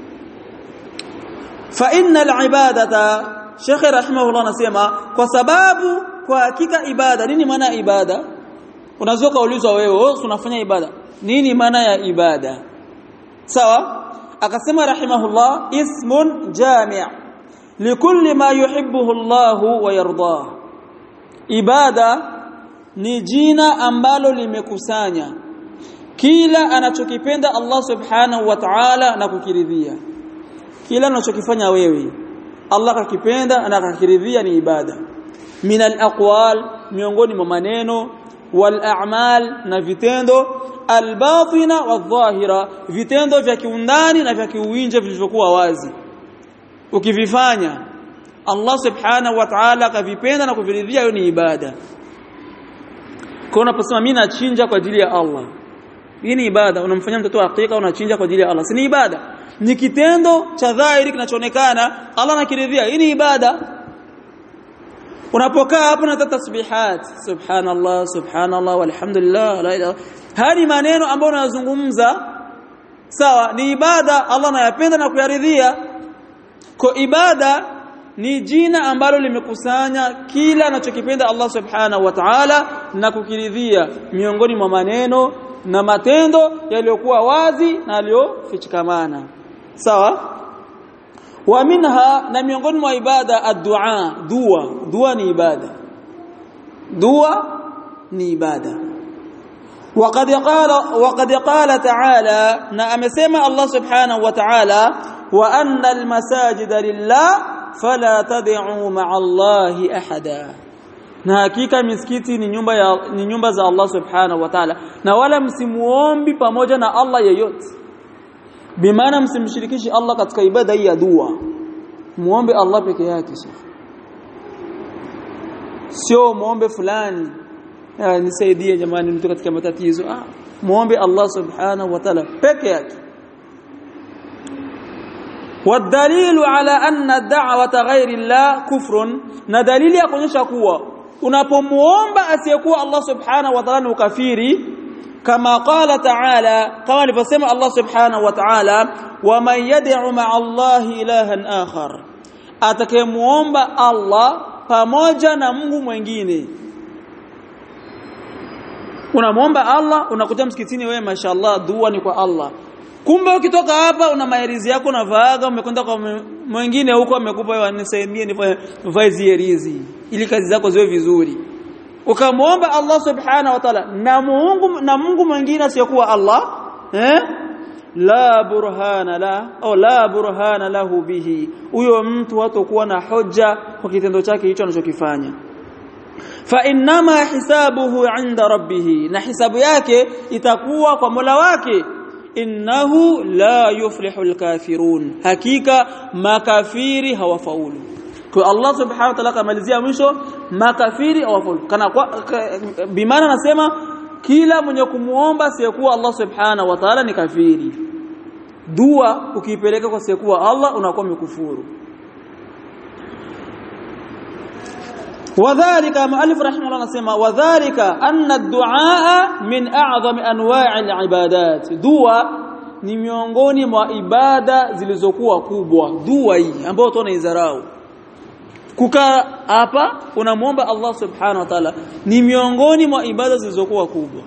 فإن العبادة Sheikh rahimahullah anasema kwa sababu kwa hakika ibada. Nini maana ya ibada? Unaweza kaulizwa wewe, unafanya ibada, nini maana ya ibada? Sawa? Akasema rahimahullah, ismun jami' likulli ma yuhibbuhu Allah wa yardah. Ibada ni jina ambalo limekusanya kila anachokipenda Allah subhanahu wa ta'ala na kukiridhia. Kila unachokifanya wewe Allah kakipenda na kakiridhia ni ibada. Min al-aqwal, miongoni mwa maneno, wal a'mal, na vitendo, al-batina wadh-dhahira, vitendo vya kiundani na vya kiuinje vilivyokuwa wazi. Ukivifanya Allah subhanahu wa ta'ala kavipenda na kuviridhia, hiyo ni ibada. Kwa unaposema mimi nachinja kwa ajili ya Allah, hii ni ibada. Unamfanyia mtoto hakika, unachinja kwa ajili ya Allah, si ni ibada? Ni kitendo cha dhahiri kinachoonekana Allah anakiridhia, hii ni ibada. Unapokaa hapo na tasbihat, subhanallah subhanallah walhamdulillah la ilaha, hadi maneno ambayo unazungumza, sawa, ni ibada. Allah anayapenda na kuyaridhia. Kwa ibada ni jina ambalo limekusanya kila anachokipenda Allah subhanahu wa ta'ala na kukiridhia, miongoni mwa maneno na matendo yaliyokuwa wazi na yaliyofichikamana. Sawa? Wa minha, na miongoni mwa ibada ad-du'a, dua ni ibada. Dua ni ibada. وقد قال تعالى, na amesema Allah subhanahu wa ta'ala, wa anna al-masajida lillah fala tad'u ma'a Allahi ahada. Na hakika misikiti ni nyumba za Allah subhanahu wa ta'ala, na wala msimuombi pamoja na Allah yeyote. Bimaana msimshirikishi Allah katika ibada hii ya dua. Muombe Allah peke yake. Sio muombe fulani, nisaidie jamani mtu katika matatizo. Muombe Allah subhanahu wa ta'ala peke yake. والدليل على أن الدعوة غير الله كفر, na dalili ya kuonyesha kuwa unapomuomba asiyekuwa Allah subhanahu wa ta'ala ni ukafiri, kama qala ta'ala, kama alivyosema Allah subhanahu wa ta'ala, wa man yad'u ma'a Allahi ilahan akhar, atakayemuomba Allah pamoja na Mungu mwingine. Unamuomba Allah, unakuja msikitini wewe, mashaallah, dua ni kwa Allah. Kumbe ukitoka hapa una maherizi yako na vaaga, umekwenda kwa mwingine huko amekupa wewe, nisaidie nivae hizi ili kazi zako ziwe vizuri. Ukamuomba Allah subhanahu wa ta'ala na Mungu mwingine asiyokuwa Allah, la burhana lahu bihi, huyo mtu hatakuwa na hoja kwa kitendo chake hicho anachokifanya. Fa innama hisabuhu 'inda rabbih, na hisabu yake itakuwa kwa Mola wake. innahu la yuflihul kafirun, hakika makafiri hawafaulu. Kwa Allah subhanahu wa ta'ala kamalizia mwisho makafiri hawafaulu, kana kwa bimaana anasema kila mwenye kumuomba siyekuwa Allah subhanahu wa ta'ala ni kafiri. Dua ukipeleka kwa siyekuwa Allah unakuwa mkufuru. Wadhālika muallif rahimahullah anasema wadhālika anna ad-du'a min a'zami anwa'i al-ibadat, dua ni miongoni mwa ibada zilizokuwa kubwa. Dua hii ambayo tunaidharau, kukaa hapa unamuomba Allah subhanahu wa ta'ala, ni miongoni mwa ibada zilizokuwa kubwa.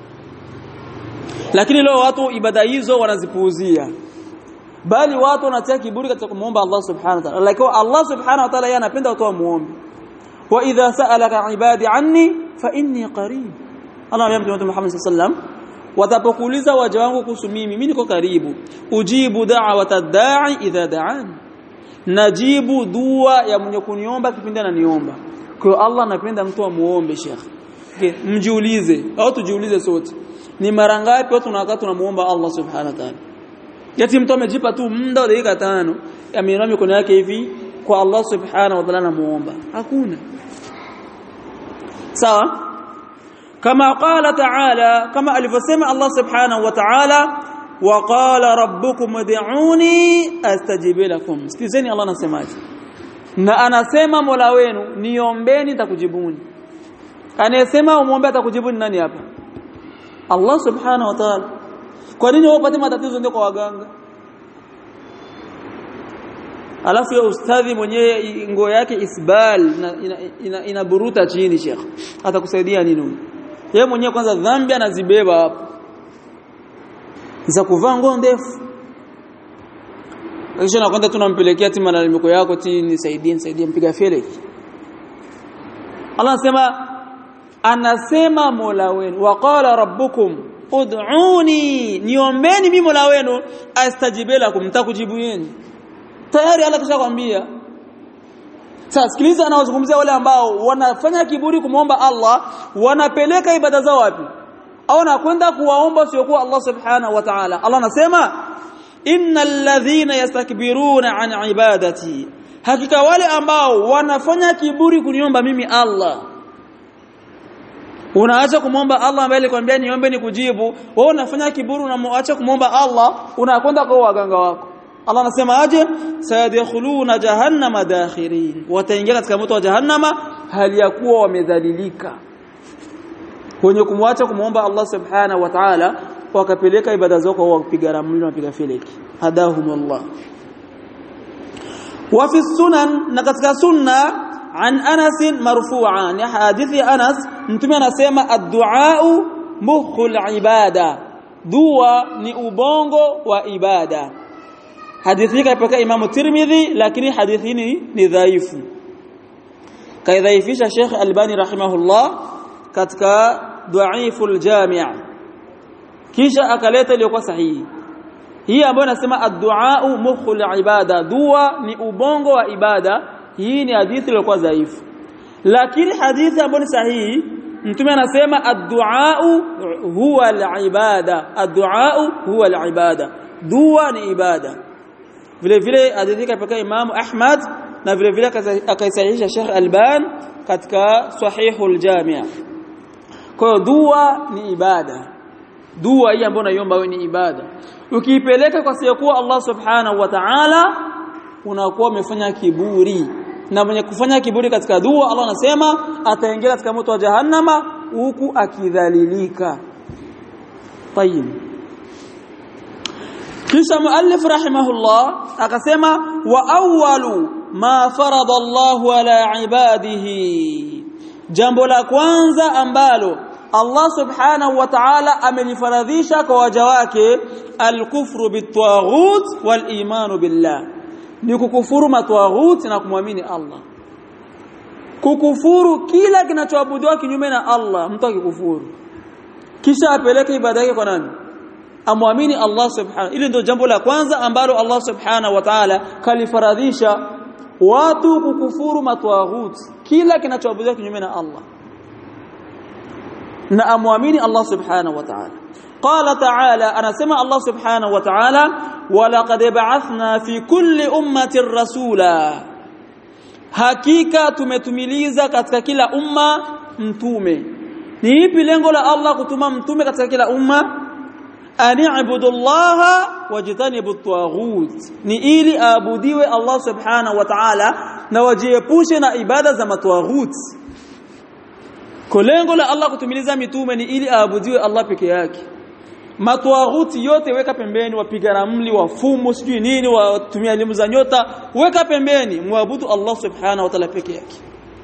Lakini leo watu ibada hizo wanazipuuzia, bali watu wanatia kiburi katika kumuomba Allah subhanahu wa ta'ala. Lakini Allah subhanahu wa ta'ala yeye anapenda watu wamuombe. Wa idha sa'alaka ibadi anni fa inni qarib, Allah anamwambia Mtume Muhammad sallallahu alaihi wasallam, watapokuuliza waja wangu kuhusu mimi niko karibu. Ujibu da'wata ad-da'i idha da'an, najibu dua ya mwenye kuniomba kipindi ananiomba. Kwa Allah anapenda mtu amuombe. Sheikh, mjiulize au tujiulize sote, ni mara ngapi watu tunakaa tunamuomba Allah subhanahu wa ta'ala? Yati mtu amejipa tu muda wa dakika 5 ameinua mikono yake hivi kwa Allah subhanahu wa ta'ala anamuomba? Hakuna. Sawa? Kama qala ta'ala, kama alivyosema Allah subhanahu wa ta'ala, wa qala rabbukum ud'uni astajib lakum. Sikizeni Allah anasemaje, na anasema Mola wenu niombeni nitakujibuni. Anayesema umuombe atakujibuni nani hapa? Allah subhanahu wa ta'ala. Kwa nini wapate matatizo ndio kwa waganga? Alafu ya ustadhi mwenyewe nguo yake isbal inaburuta chini, Sheikh, atakusaidia nini? Yeye mwenyewe kwanza dhambi anazibeba hapo za kuvaa nguo ndefu, kisha nakwenda tunampelekea tima na miko yako nisaidie mpiga feleki. Allah anasema Mola wenu, wa qala rabbukum ud'uni, niombeni mimi Mola wenu, astajibe lakum, nitakujibu yenu. Tayari Allah kishakwambia. Sasa sikiliza, anawazungumzia wale ambao wanafanya kiburi kumuomba Allah, wanapeleka ibada zao wapi? Au wanakwenda kuwaomba siokuwa Allah subhanahu wa ta'ala. Allah anasema innal ladhina yastakbiruna an ibadati, hakika wale ambao wanafanya kiburi kuniomba mimi Allah. Unaacha kumuomba Allah ambaye alikwambia niombe nikujibu, wewe unafanya kiburi, unaacha kumuomba Allah, unakwenda kwa waganga wako. Allah anasema aje, sayadkhuluna jahannama dakhirin, wataingia katika moto wa jahannama hali ya kuwa wamedhalilika. Wenye kumwacha kumuomba Allah subhanahu wa ta'ala wakapeleka ibada zao kwa wapiga ramli na wapiga feleki, hadahumullah. Wa fi sunan, na katika sunna an Anas marfu'an, ya hadithi Anas, mtume anasema ad-du'a mukhul ibada, dua ni ubongo wa ibada. Hadithi hii kaipokea Imam Tirmidhi, lakini hadithi ni dhaifu, kaidhaifisha Sheikh Albani rahimahullah katika Dhaiful Jami', kisha akaleta iliyokuwa sahihi hii ambayo nasema ad-du'a mukhul ibada, dua ni ubongo wa ibada. Hii ni hadithi iliyokuwa dhaifu, lakini hadithi ambayo ni sahihi, mtume anasema ad-du'a huwa al-ibada, ad-du'a huwa al-ibada, dua ni ibada. Vile vile hadithi kaipokea Imam Ahmad, na vile vile akaisahihisha Sheikh Alban katika Sahihul Jami'. Kwa hiyo dua ni ibada. Dua hii ambayo unaiomba wewe ni ibada. Ukiipeleka kwa siyekuwa Allah subhanahu wa ta'ala, unakuwa umefanya kiburi, na mwenye kufanya kiburi katika dua Allah anasema ataingia katika moto wa jahannama huku akidhalilika. Tayyib. Kisha muallif rahimahullah akasema wa awwalu ma farada Allahu ala ibadihi, jambo la kwanza ambalo Allah subhanahu wa ta'ala amelifaradhisha kwa waja wake, al-kufru bit-taghut wal-imanu billah, ni kukufuru matwaghut na kumwamini Allah. Kukufuru kila kinachoabudiwa kinyume na Allah, mtu akikufuru kisha apeleke ibada yake kwa nani? Amwamini Allah subhanahu. Ile ndio jambo la kwanza ambalo Allah subhanahu wa ta'ala kalifaradhisha watu kukufuru matwaghut, kila kinachoabudiwa kinyume na Allah, na amwamini Allah subhanahu wa ta'ala. qala ta'ala anasema Allah subhanahu wa ta'ala walaqad ba'athna fi kulli ummatin rasula hakika tumetumiliza katika kila umma mtume. Ni ipi lengo la Allah kutuma mtume katika kila umma? Ani'budullaha wajtanibut taghut, ni ili aabudiwe Allah subhanahu wa ta'ala na wajiepushe na ibada za matwaghut. Kwa lengo la Allah kutumiliza mitume ni ili aabudiwe Allah peke yake. Matwaghut yote weka pembeni, wapiga ramli, wafumu, sijui nini, watumia elimu za nyota, weka pembeni, muabudu Allah subhanahu wa ta'ala peke yake.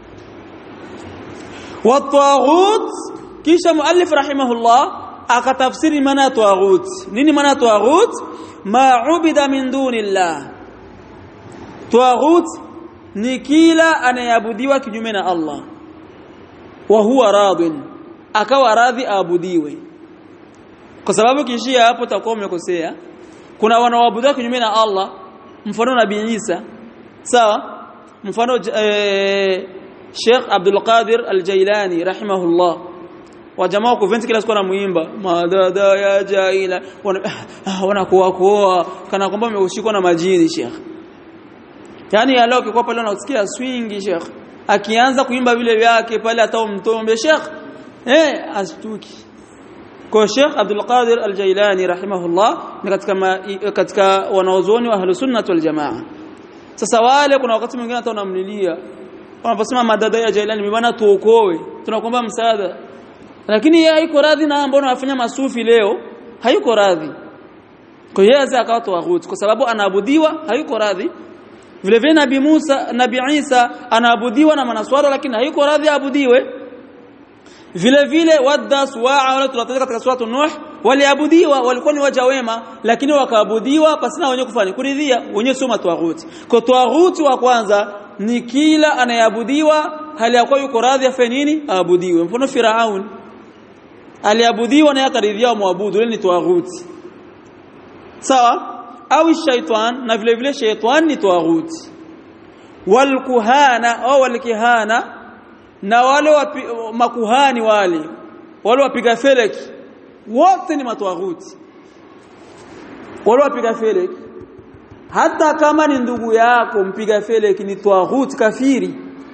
Wat-taghut, kisha muallif rahimahullah akatafsiri maana taghut. Nini maana taghut? Ma'ubida min dunillah. Taghut ni kila anayeabudiwa kinyume na Allah. Wa huwa radin, akawa radhi aabudiwe. Kwa sababu kishia hapo takuwa umekosea. Kuna wanaoabudu kinyume na Allah, mfano Nabii Isa. Sawa? Mfano Sheikh Abdul Qadir Al-Jailani rahimahullah. Wa jamaa kuventi kila siku na muimba madada ya jaila wanakuwa kana kwamba umeushikwa na majini Sheikh. Yani leo ukikuwa pale unasikia swing Sheikh akianza kuimba vile vyake pale hata mtombe Sheikh astuki. Kwa Sheikh Abdul Qadir Al-Jailani rahimahullah ni katika wanaozoni wa Ahlus Sunnah wal Jamaa. Sasa wale kuna wakati mwingine hata unamlilia wanaposema madada ya Jailani maana tuokoe, tunakuomba msaada, lakini yeye haiko radhi na ambao wanafanya masufi leo, hayuko radhi. Kwa hiyo yeye akawa taghut kwa sababu anaabudiwa, hayuko radhi. Vile vile Nabii Isa anaabudiwa na manaswara, lakini hayuko radhi aabudiwe. Vile vile Wadda, Suwaa wale tunataja katika suratu Nuh waliabudiwa, walikuwa ni waja wema, lakini wakaabudiwa pasina wenyewe kufanya kuridhia, wenyewe sio taghut. Kwa taghut wa kwanza ni kila anayeabudiwa hali yakuwa yuko radhi afanye nini? Aabudiwe. Mfano Firaun aliabudiwa na yakaridhia muabudu, ile ni taghut. Sawa? Au shaitan, na vile vile shaitan ni taghut. Wal kuhana au wal kihana, na wale makuhani wale wapiga feleki wote ni matwaghut. Wale wapiga feleki hata kama ni ndugu yako mpiga feleki ni taghut, kafiri,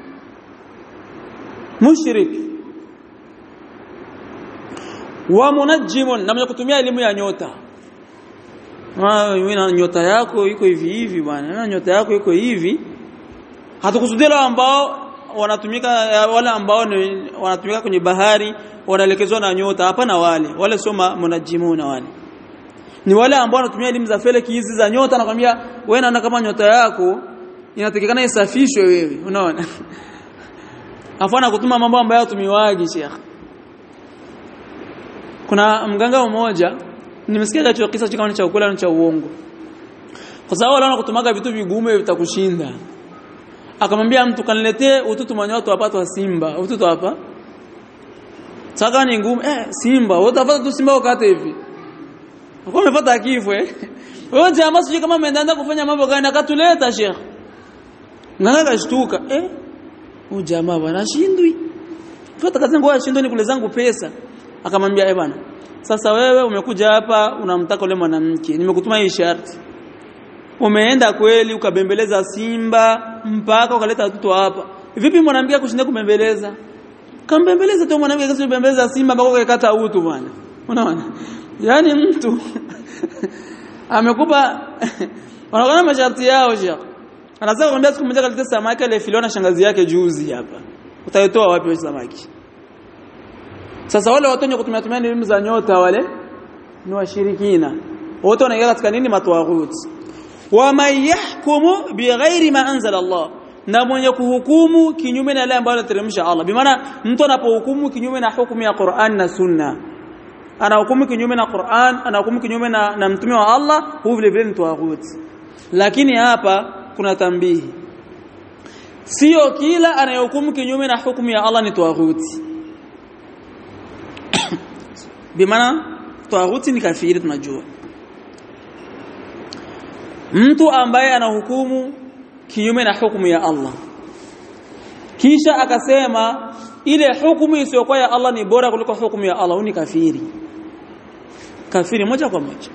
mushrik. Wa munajjimun, na mwenye kutumia elimu ya nyota. Wewe nyota yako iko hivi hivi bwana, nyota yako iko hivi. Hatukusudia wale ambao wanatumika, wale ambao wanatumika kwenye bahari wanaelekezwa na nyota. Hapana, wale sio munajjimuna, wale ni wale ambao wanatumia elimu za feleki hizi za nyota. Anakuambia wewe naona kama nyota yako inatakikana isafishwe wewe, unaona. Afana kutuma mambo ambayo hatumiwagi Sheikh. Kuna mganga mmoja nimesikia hicho kisa kama ni cha ukula na cha uongo. Kwa sababu wale wanakutumaga vitu vigumu vitakushinda. Akamwambia mtu kaniletee ututu manyoto hapa wa simba, ututu hapa. Sasa ni ngumu, simba, utapata tu simba wakati hivi. Uko umepata kifo Wewe jamaa sije kama ameenda kufanya mambo gani akatuleta Sheikh. Nganga kashtuka, huyu jamaa bwana shindwi. Fuata kazi yangu ashindwe ni kule zangu pesa. Akamwambia bwana, sasa wewe umekuja hapa unamtaka yule mwanamke, nimekutuma hii sharti. Umeenda kweli ukabembeleza simba mpaka ukaleta watoto hapa. Vipi mwanamke akushinda kubembeleza? Kambembeleza tu mwanamke akasibembeleza simba mpaka ukakata utu bwana. Unaona? Yaani mtu amekupa wanaona masharti yao Sheikh. Anasema kwambia siku moja kaleta samaki ile filiona shangazi yake juzi hapa. Utaitoa wapi hiyo samaki? Sasa wale watu wenye kutumia elimu za nyota wale ni washirikina. Wote wanaingia katika nini? Matwaghut. Wa man yahkumu bighairi ma anzala Allah, na mwenye kuhukumu kinyume na yale ambayo anateremsha Allah. Bi maana mtu anapohukumu kinyume na hukumu ya Qur'an na Sunna, anahukumu kinyume na Qur'an, anahukumu kinyume na mtume wa Allah, huyo vile vile ni taghut. Lakini hapa kuna tambihi, sio kila anayehukumu kinyume na hukumu ya Allah ni taghut. Bi maana taghut ni kafiri, tunajua. Mtu ambaye anahukumu kinyume na hukumu ya Allah kisha akasema ile hukumu isiyokuwa ya Allah ni bora kuliko hukumu ya Allah, ni kafiri. kafiri moja kwa moja.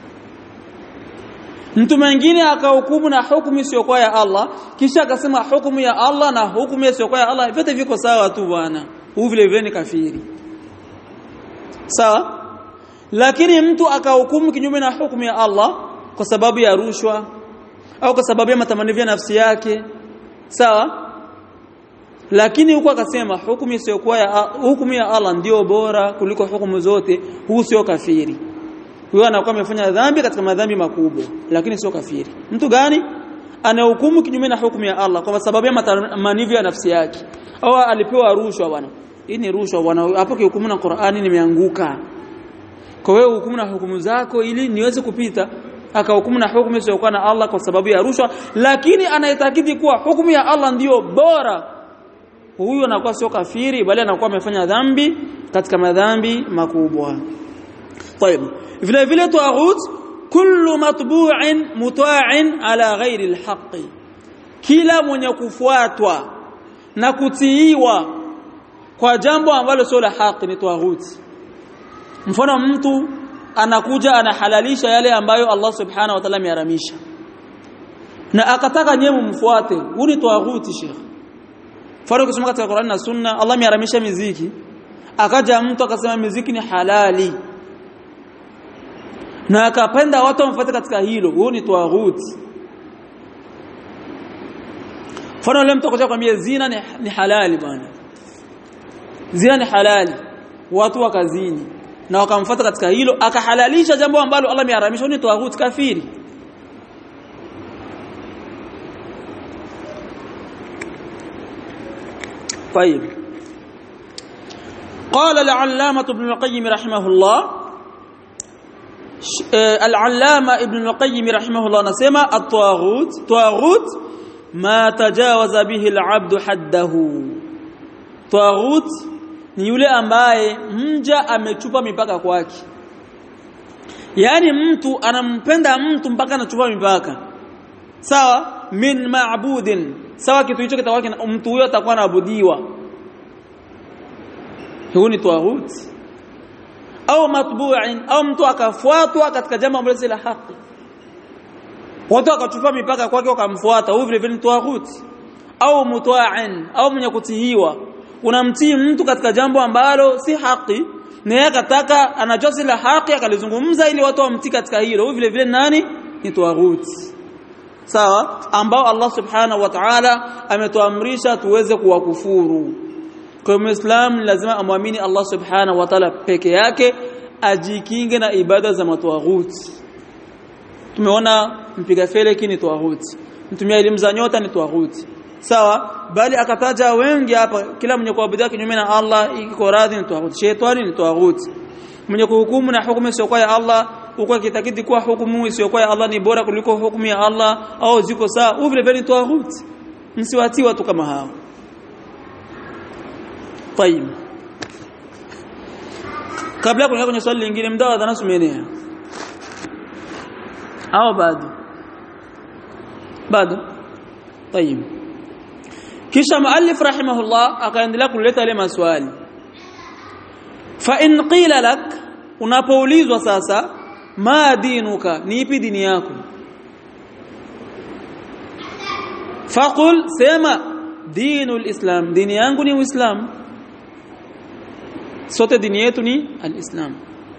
Mtu mwingine akahukumu na hukumu isiyokuwa ya Allah, kisha akasema hukumu ya Allah na hukumu isiyokuwa ya Allah vyote viko sawa tu bwana, huyu vile vile ni kafiri. Sawa? Lakini mtu akahukumu kinyume na hukumu ya Allah kwa sababu ya rushwa au kwa sababu ya matamanio ya nafsi yake, sawa? Lakini huko akasema hukumu isiyokuwa ya hukumu ya Allah ndio bora kuliko hukumu zote, huyu sio kafiri. Huyo anakuwa amefanya dhambi katika madhambi makubwa, lakini sio kafiri. Mtu gani anahukumu kinyume na hukumu ya Allah kwa sababu ya matamanio ya nafsi yake, au alipewa rushwa bwana, hii ni rushwa bwana, hapo kihukumu na Qur'ani nimeanguka, kwa wewe hukumu na hukumu zako ili niweze kupita, akahukumu na hukumu isiyokuwa na Allah kwa sababu ya rushwa, lakini anaitakidi kuwa hukumu ya Allah ndiyo bora, huyo anakuwa sio kafiri bali anakuwa amefanya dhambi katika madhambi makubwa. طيب vile vile taghut kullu matbu'in muta'in ala ghairi alhaq, kila mwenye kufuatwa na kutiiwa kwa jambo ambalo sio la haki ni taghut. Mfano mtu anakuja anahalalisha yale ambayo Allah subhanahu wa ta'ala ameharamisha na akataka nyewe mfuate, huyu ni taghut sheikh. Mfano kusoma katika Qur'an na Sunna Allah ameharamisha muziki, akaja mtu akasema muziki ni halali na akapenda watu wamfuate katika hilo, huyo ni taghut. Mfano leo mtu akaja kwambia zina ni halali bwana, zina ni halali, watu wakazini na wakamfuata katika hilo, akahalalisha jambo ambalo Allah ameharamisha, huyo ni taghut, kafiri. طيب قال العلامة ابن القيم رحمه الله، العلامة ابن القيم رحمه الله نسمى الطاغوت طاغوت ما تجاوز به العبد حده. طاغوت ni yule ambaye mja amechupa mipaka kwake, yani mtu anampenda mtu mpaka anachupa mipaka, sawa, min ma'budin, sawa, kitu hicho kitakuwa mtu huyo atakuwa anaabudiwa, huyo ni taghut. Au matbu'in, au mtu akafuatwa katika jambo ambalo si la haki, watu akachupa mipaka kwake wakamfuata, huyo vile vile ni taghut. Au muta'in, au mwenye kutihiwa, unamtii mtu katika jambo ambalo si haki na yeye akataka anajua si la haki akalizungumza ili watu wamtii katika hilo, huyo vile vile nani? Ni taghut. Sawa, ambao Allah subhanahu wa ta'ala ametuamrisha tuweze kuwakufuru. Kwa Muislamu lazima amwamini Allah subhanahu wa ta'ala peke yake, ajikinge na ibada za mataghut. Tumeona mpiga feleki ni taghut, mtumia elimu za nyota ni taghut, sawa, bali akataja wengi hapa, kila mwenye kuabudia kinyume na Allah iko radhi ni taghut. Shetani ni taghut, mwenye kuhukumu na hukumu isiyokuwa ya Allah uko kitakidi kuwa hukumu isiyokuwa ya Allah ni bora kuliko hukumu ya Allah au ziko sawa, vile vile ni taghut. Msiwatii watu kama hao. طيب kabla kuingia kwenye swali lingine, mdao adhana sumenea au bado طيب kisha muallif rahimahullah akaendelea kuleta ile maswali. Fa in qila lak, unapoulizwa sasa, ma dinuka, ni ipi dini yako? Faqul, sema dinul islam, dini yangu ni uislamu. Sote dini yetu ni alislam.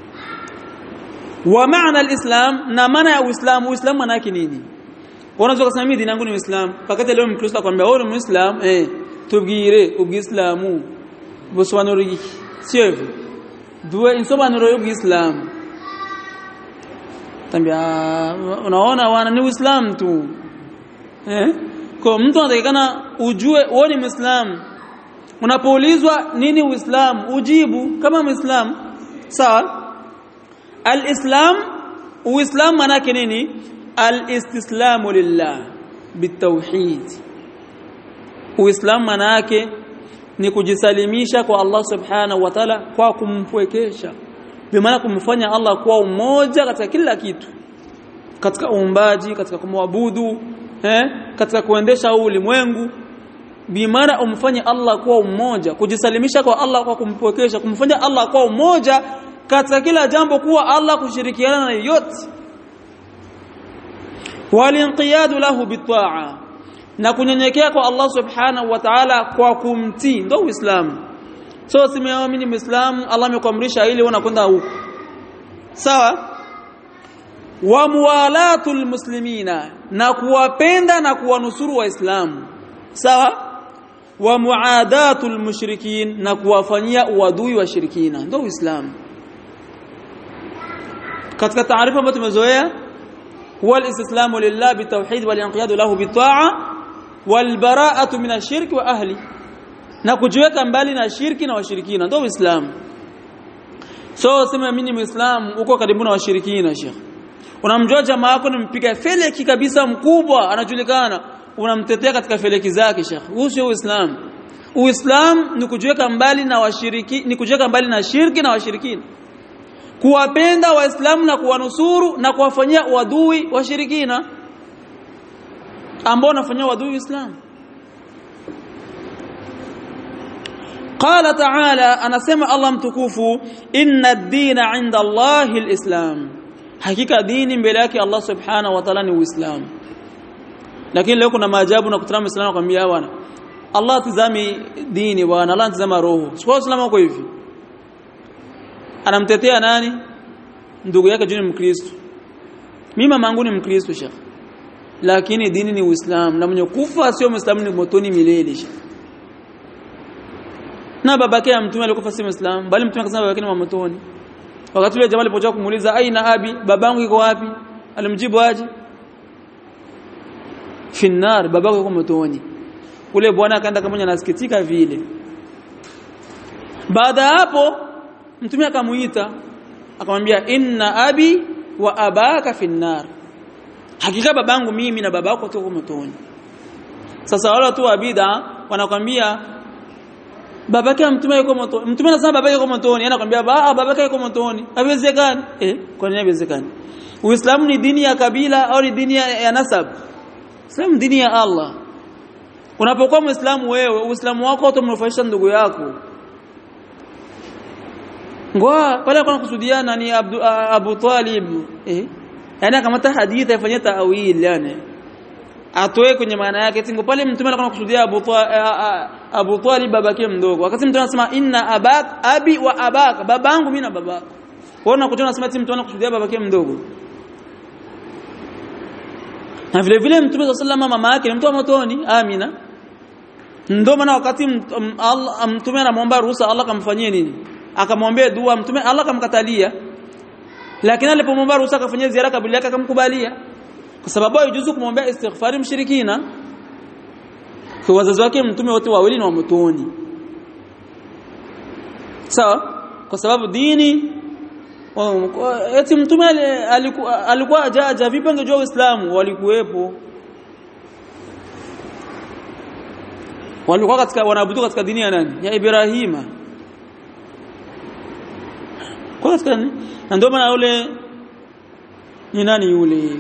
Wa maana alislam, na maana ya uislamu, uislamu maana yake nini? Unaweza kusema mimi dini yangu ni uislamu, pakati leo mkristo akwambia wewe ni muislam, tubgire uislamu boswanori, sio hivyo, duwe insobanuro uislamu, tambia unaona wana ni uislamu tu. Kwa mtu anatakikana ujue wewe ni muislamu. Unapoulizwa nini uislamu, ujibu kama muislamu, sawa. Alislam, uislamu maana yake nini? Alistislamu lillah bitawhid. Uislamu maana yake ni kujisalimisha kwa Allah subhanahu wa ta'ala kwa kumpwekesha, bi maana kumfanya Allah kuwa umoja katika kila kitu, katika uumbaji, katika kumwabudu, katika kuendesha ulimwengu, bi maana umfanye Allah kuwa umoja, kujisalimisha kwa Allah kwa kumpwekesha, kumfanya Allah kuwa umoja katika kila jambo kuwa Allah kushirikiana na yote. Walinqiyadu lahu bitaa, na kunyenyekea kwa Allah subhanahu wa ta'ala kwa kumtii, ndio Uislamu. So simeamini Muislamu, Allah amekuamrisha ili unakwenda huko. Sawa? Wa muwalatul muslimina, na kuwapenda na kuwanusuru waislamu. Sawa? Wa muadatul mushrikin, na kuwafanyia uadui wa shirikina, ndio Uislamu. Katika taarifa ambayo tumezoea, huwa al-istislamu lillah bitawhid wal inqiyadu lahu bitaa wal bara'atu min ash-shirk wa ahli, na kujiweka mbali na shirki na washirikina, ndio Uislamu. So sema mimi ni Muislamu, uko karibu na washirikina, Sheikh. Unamjua jamaa yako ni mpiga feleki kabisa mkubwa, anajulikana, unamtetea katika feleki zake, Sheikh. Huo sio Uislamu. Uislamu ni kujiweka mbali na washiriki, ni kujiweka mbali na shirki na washirikina. Kuwapenda waislamu na kuwanusuru na kuwafanyia uadui washirikina ambao wanafanyia uadui Uislamu. Qala ta'ala, anasema Allah mtukufu, inna ad-dina 'inda Allahi al-Islam, hakika dini mbele yake Allah subhanahu wa ta'ala ni Uislamu. Lakini leo kuna maajabu na kutana Muislamu akwambia bwana, Allah tizami dini bwana, Allah tizama roho. Sio Uislamu uko hivi. Anamtetea nani? Ndugu yake jini Mkristo. Mimi mama yangu ni Mkristo, Sheikh, lakini dini ni Uislamu, na mwenye kufa sio Muislamu ni motoni milele, Sheikh. Na babake ya mtume alikufa si Muislamu, bali mtume akasema babake ni motoni. Wakati yule jamaa alipokuja kumuuliza aina abi, babangu yuko wapi, alimjibu aje? Finnar, babako yuko motoni. Ule bwana akaenda kama anasikitika vile. Baada hapo mtume akamuita akamwambia, inna abi wa abaka finnar, hakika babangu mimi na babako tuko motoni. Sasa wale watu wa bid'a wanakuambia babake mtume yuko motoni, mtume anasema babake yuko motoni, anakuambia babake yuko motoni. Haiwezekani. Kwa nini haiwezekani? Uislamu ni dini ya kabila au ni dini ya nasab? Uislamu dini ya Allah. Unapokuwa Muislamu wewe, Uislamu wako utamnufaisha ndugu yako. Ngoa pale kuna kusudiana ni Abu Talib, yani kama hadithi ifanyia ta'wil, yani atoe kwenye maana yake. Tingo pale mtume alikuwa anakusudia Abu Talib babake mdogo, wakati mtume anasema inna abak abi wa abak, babangu mimi na babako. Wewe unakuja unasema eti mtume anakusudia babake mdogo. Na vile vile mtume sallallahu alayhi wasallam mama yake ni mtu wa motoni, Amina. Ndio maana wakati mtume anamwomba ruhusa Allah kamfanyie nini? Akamwambia dua, mtume Allah akamkatalia. Lakini alipomwomba ruhusa akafanyia ziara kabla yake akamkubalia. Kwa sababu haijuzu kumwombea istighfari mshirikina. Kwa wazazi wake mtume wote wawili ni wa motoni. Sawa? Kwa sababu dini eti mtume alikuwa ajaja vipi angejua Uislamu? Walikuwepo. Walikuwa katika wanaabudu katika dini ya nani? Ya Ibrahima. Kwa katika ndio maana yule ni nani yule?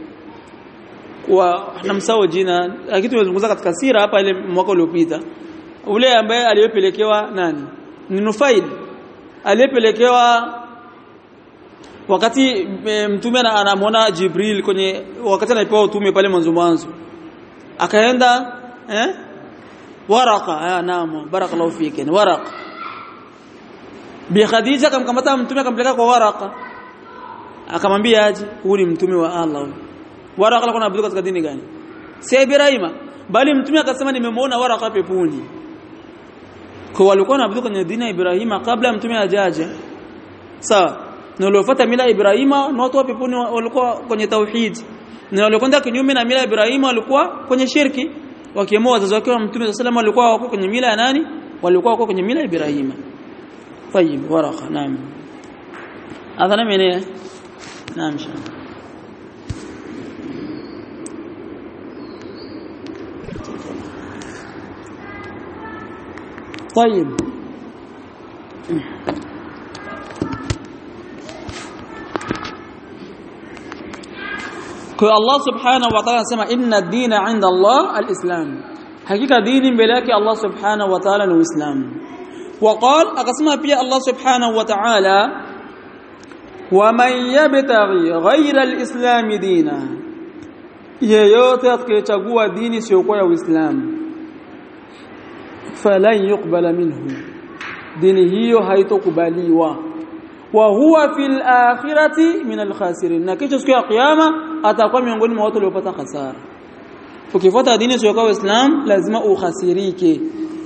Kwa namsahau jina, lakini tumezungumza katika sira hapa ile mwaka uliopita. Ule ambaye aliyepelekewa nani? Ni Nufail. Aliyepelekewa wakati mtume anamuona Jibril kwenye wakati anapewa utume pale mwanzo. Akaenda Waraqa, naam, barakallahu fiki. Waraqa. Bi Khadija akamkamata mtume akampeleka kwa Waraqa. Akamwambia aje, huyu ni mtume wa Allah. Waraqa alikuwa anabudu katika dini gani? Si Ibrahima, bali mtume akasema nimemuona Waraqa peponi. Kwa walikuwa wanabudu kwenye dini ya Ibrahima kabla mtume hajaja. Sawa. Na waliofuata mila Ibrahima na watu wa peponi walikuwa kwenye tauhid. Na waliokwenda kinyume na mila Ibrahima walikuwa kwenye shirki. Wakiamua wazazi wake wa mtume sallallahu alayhi wasallam walikuwa wako kwenye mila ya nani? Walikuwa wako kwenye mila Ibrahima. طيب ورقه نعم هذا من نعم شاء طيب الله سبحانه وتعالى سمع إن الدين عند الله الإسلام حقيقة دين بلاك الله سبحانه وتعالى الإسلام. وقال أقسم بي الله سبحانه وتعالى ومن يبتغي غير الإسلام دينا yeyote atakayechagua dini sio kwa Uislamu falan yuqbala minhu dini hiyo haitokubaliwa wa huwa fil akhirati min al khasirin na kisha siku ya kiyama atakuwa miongoni mwa watu waliopata hasara ukifuata dini sio kwa Uislamu lazima ukhasirike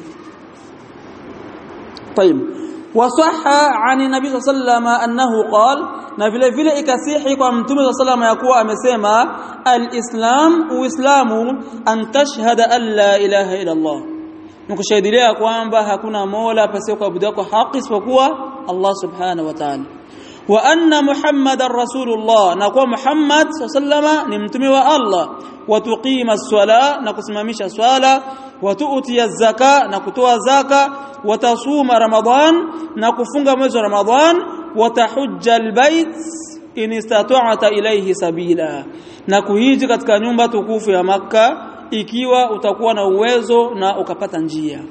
طيب وصح عن النبي صلى الله عليه وسلم انه قال na vile vile ikasihi kwa mtume صلى الله عليه وسلم yakuwa amesema al-islam uislamu an tashhada an la ilaha illa Allah nukushahidia kwamba hakuna mola pasipo kuabudiwa kwa haki isipokuwa Allah subhanahu wa ta'ala wa anna muhammadar rasulullah na kwa Muhammad sallallahu ni mtume wa Allah wa tuqima as-sala na kusimamisha swala wa tu'ti az-zaka na kutoa zaka wa tasuma ramadan na kufunga mwezi wa Ramadhan wa tahujja al-bait in istata'ta ilayhi sabila na kuhiji katika nyumba tukufu ya Makka ikiwa utakuwa na uwezo na ukapata njia.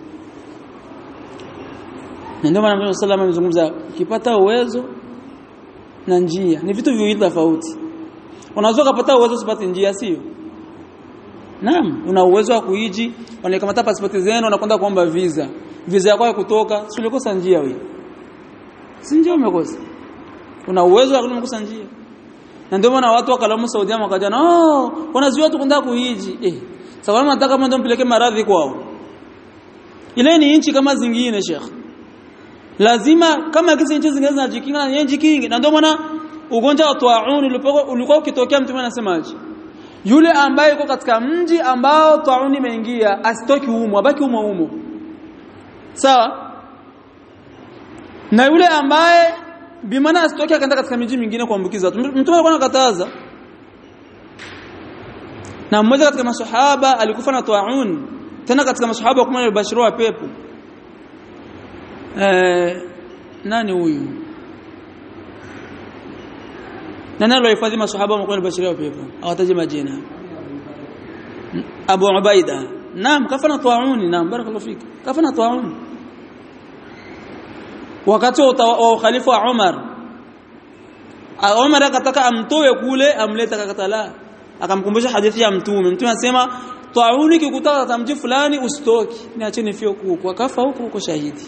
Na ndio maana Mtume sallallahu alayhi wasallam amezungumza ukipata uwezo na njia ni vitu viwili tofauti. Unaweza kupata uwezo usipate njia sio? Naam, una uwezo wa kuiji, wanakamata pasipoti zenu unakwenda kuomba visa. Visa yako ya kutoka, si ulikosa njia wewe. Si njia umekosa. Una uwezo wa kukosa njia. Na ndio maana watu wakalamu Saudi Arabia wakaja no, wanazuia watu kwenda kuhiji. Sababu nataka mtu mpeleke maradhi kwao. Ile ni nchi kama zingine Sheikh. Lazima kama kisi nchi zingine zinajikinga na nchi kingi. Na ndio maana ugonjwa wa taun ulikuwa ukitokea mtu anasemaje? Yule ambaye yuko katika mji ambao taun imeingia asitoki humo, abaki humo. Sawa? Na yule ambaye bimana asitoki akaenda katika miji mingine kuambukiza watu. Mtume alikuwa anakataza. Na mmoja katika maswahaba alikufa na taun. Tena katika maswahaba kama al-Bashir pepo. Nani huyu? Nani alihifadhi maswahaba wa al-Bashir pepo? Awataje majina. Abu Ubaida. Naam, kafa na taun. Naam, barakallahu fiki. Kafa na taun. Wakati wa khalifa Umar akataka amtoe kule amleta kakatala akamkumbusha hadithi ya mtume anasema tauni kikutaka tamji fulani usitoki niacheni fio huko akafa huko shahidi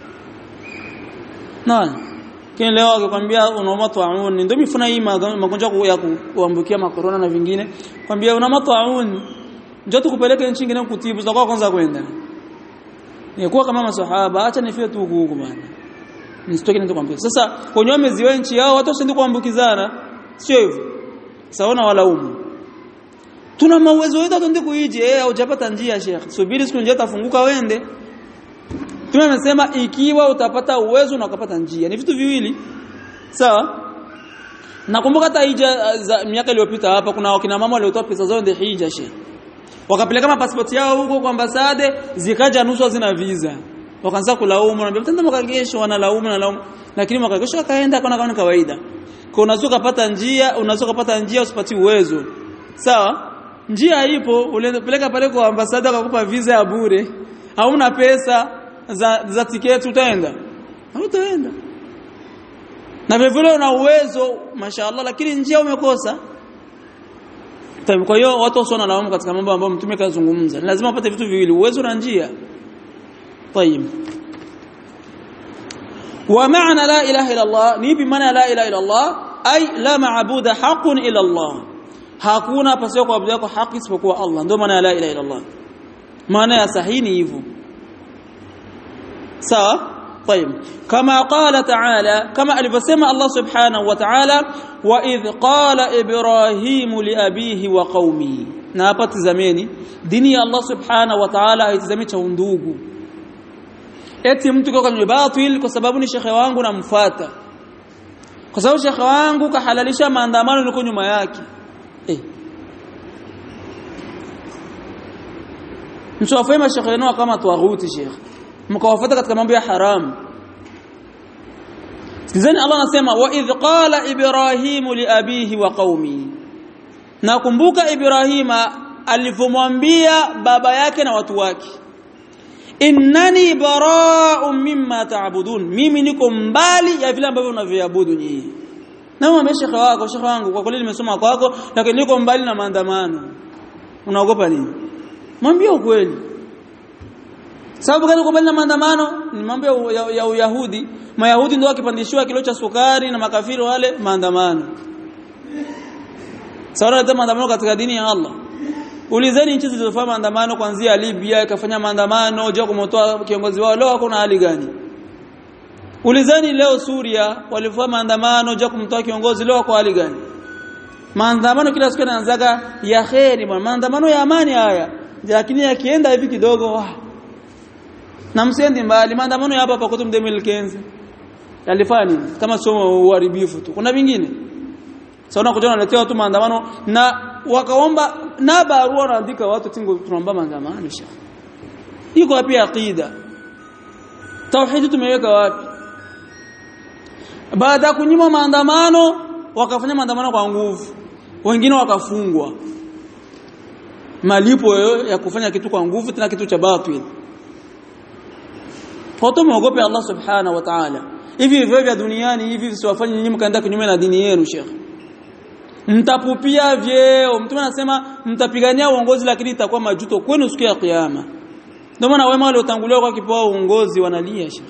na kile leo akikwambia unaoma tauni ndio mifuna hii magonjwa ya kuambukia makorona na vingine kwambia unaoma tauni njoo tukupeleke nchi nyingine kutibu zitakuwa kwanza kwenda ni kuwa kama maswahaba acha nifie tu huko bwana nisitoke ndio kwambia sasa kwenye wameziwe nchi yao watu wasende kuambukizana sio hivyo saona walaumu tuna mawezo yetu twende kuiji hujapata njia Sheikh subiri siku njia tafunguka wende tumesema ikiwa utapata uwezo na ukapata njia ni vitu viwili sawa nakumbuka hata hija za miaka iliyopita hapa kuna wakina mama waliotoa pesa zao ndio hija Sheikh wakapeleka mapasipoti yao huko kwa ambasade zikaja nusu zina visa wakaanza kulaumu na mtenda mkagesho wanalaumu lakini mkagesho akaenda kama kawaida kwa unaweza kupata njia usipati uwezo sawa njia ipo unapeleka pale kwa ambasada akakupa visa ya bure hauna pesa za tiketi utaenda hutaenda na vile una uwezo mashaallah lakini njia umekosa kwa hiyo watu wasona laumu katika mambo ambayo mtume kazungumza lazima upate vitu viwili uwezo na njia طيب ومعنى لا اله الا الله ni bimaana la ilaha illa Allah ay la ma'budu haqqun illa Allah hakuna pasipo kuabudiwa kwa haki isipokuwa Allah ndio maana la ilaha illa Allah maana ya sahihi ni hivyo sawa طيب كما قال تعالى كما alivyosema Allah subhanahu wa ta'ala wa idh qala ibrahim li abihi wa qaumihi na hapa tazameni dini ya Allah subhanahu wa ta'ala haitazami cha undugu eti mtu kwa kwenye batil kwa sababu ni shekhe wangu namfuata kwa sababu shekhe wangu kahalalisha maandamano niko nyuma yake mshafaima shekhe wenu kama tuaghuti shekhe mkawafuata katika mambo ya haramu sikizeni Allah anasema wa idh qala ibrahim li abihi wa qaumi nakumbuka Ibrahima alivomwambia baba yake na watu wake innani bara'un mimma ta'budun mimi niko mbali ya vile ambavyo mnavyoabudu nyinyi Na mwambie shekhi wangu kwa kweli nimesoma kwako lakini niko mbali na maandamano. Unaogopa nini? Mwambie ukweli. Sababu gani uko mbali na maandamano? Ni mambo ya Uyahudi. Mayahudi ndio wakipandishiwa kilo cha sukari na makafiri wale maandamano. Sawa na maandamano katika dini ya Allah. Ulizeni nchi zilizofanya maandamano kuanzia Libya ikafanya maandamano je kumtoa kiongozi wao leo kuna hali gani? Ulizeni leo Suria walifanya maandamano je kumtoa kiongozi leo kwa hali gani? Maandamano kila siku yanaanzaga ya khairi, maandamano ya amani haya. Lakini yakienda hivi kidogo na msiendi mbali maandamano ya hapa Kutum 2015 yalifanya nini? Kama sio uharibifu tu. Kuna vingine. Sasa unakuja unaletea watu maandamano na wakaomba na barua wanaandika watu tingo tunaomba maandamano sha. Iko wapi aqida? Tauhid tumeweka wapi? Baada kunyima maandamano wakafanya maandamano kwa nguvu. Wengine wakafungwa. Malipo ya kufanya kitu kwa nguvu tena kitu cha batil. Foto muogope Allah subhanahu wa ta'ala. Hivi vya duniani hivi visiwafanye nyinyi mkaenda kinyume na dini yenu Sheikh. Mtapupia vyeo. Mtume anasema mtapigania uongozi lakini itakuwa majuto kwenu siku ya kiyama. Ndio maana wema waliotangulia kwa kipoa uongozi wanalia Sheikh.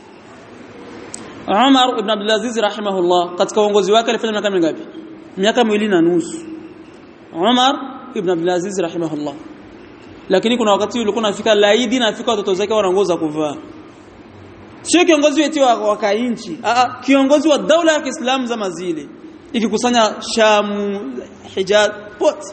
Umar ibn Abdul Aziz rahimahullah katika uongozi wake alifanya miaka mingapi? Miaka 2.5. Umar ibn Abdul Aziz rahimahullah. Lakini kuna wakati ulikuwa unafika laidi na afika watoto zake wanaongoza kuvaa. Sio kiongozi wetu wa kainchi, kiongozi wa daula ya Kiislamu za mazile. Ikikusanya Sham, Hijaz, pote.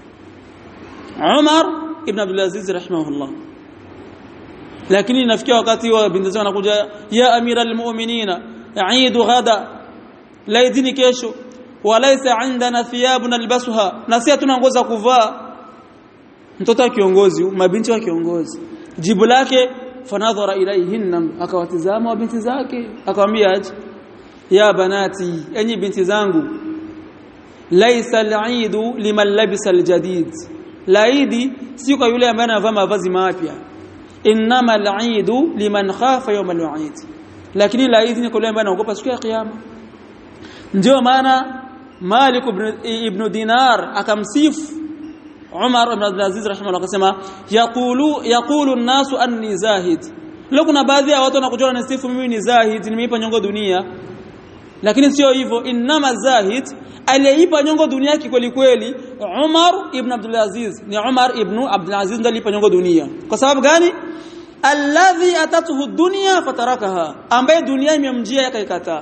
Umar ibn Abdul Aziz rahimahullah. Lakini inafikia wakati wa binti zao wanakuja ya amira almu'minina eid ghada laidini kesho walaysa indana thiyabun albasuha na sisi tunaongoza kuvaa. Mtoto wa kiongozi mabinti wa kiongozi jibu lake fanadhara ilayhinna akawatizama binti zake akamwambia aje ya banati enyi binti zangu laysa al-eid liman labisa al-jadid laidi si kwa yule ambaye anavaa mavazi mapya inma al-eid liman khafa yawm al-eid lakini laidi ni kwa yule ambaye anaogopa siku ya kiyama. Ndio maana Malik ibn Dinar akamsifu Umar ibn Abdul Aziz rahimahullah akasema yaqulu an-nasu anni zahid. Leo kuna baadhi ya watu wanakuja na sifu mimi ni zahid nimeipa nyongo dunia. Lakini sio hivyo inma zahid aliyeipa nyongo dunia kweli kweli Umar ibn Abdul Aziz ni Umar ibn Abdul Aziz ndiye alipa nyongo dunia. Kwa sababu gani? Alladhi atatuhu ad-dunya fatarakaha ambaye dunia imemjia yakaikataa.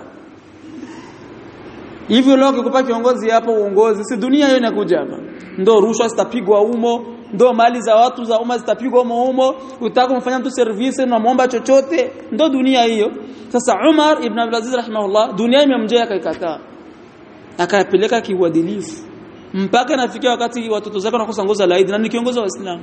Hivyo leo ukikupa kiongozi hapo uongozi si dunia hiyo inakuja hapa. Ndio rushwa zitapigwa humo, ndio mali za watu za umma zitapigwa humo, utaka kumfanya mtu service na muomba chochote, ndio dunia hiyo. Sasa Umar ibn Abdul Aziz rahimahullah dunia imemjia akaikataa. Akapeleka kiuadilifu. Mpaka nafikia wakati watoto zake wanakosa ngoza laidi na ni kiongozi wa Waislamu.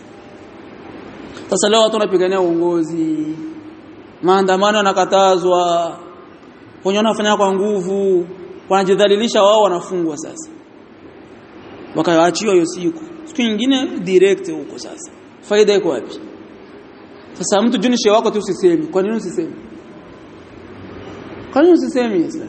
Sasa leo watu wanapigania uongozi. Maandamano yanakatazwa. Wenye wanafanya kwa nguvu, wanajidhalilisha wao wanafungwa sasa. Wakaachiwa hiyo siku nyingine direct huko sasa. Faida iko wapi? Sasa mtu junishe wako tu usisemi. Kwa nini usisemi? Kwa nini usisemi sasa?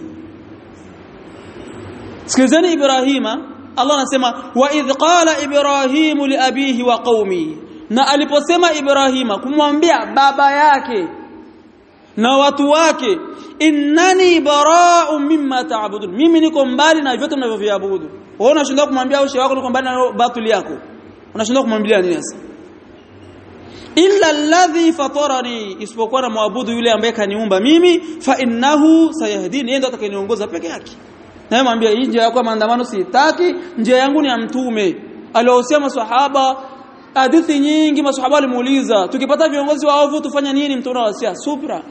Sikilizeni Ibrahima, Allah anasema wa idh qala Ibrahimu li abihi wa qaumi. Na aliposema Ibrahima kumwambia baba yake na watu wake innani bara'un mimma ta'budun mimi niko mbali na vyote mnavyoviabudu. Wewe unashinda kumwambia ushe wako niko mbali na batili yako. Unashinda kumwambia nini sasa? Illa alladhi fatarani isipokuwa na muabudu yule ambaye kaniumba mimi fa innahu sayahdini yeye ndo atakayeniongoza peke yake. Na mwambia hii njia yako maandamano sitaki, njia yangu ni ya mtume. Aliwahusia maswahaba hadithi nyingi maswahaba walimuuliza tukipata viongozi waovu tufanya nini? Mtume anawasia subra.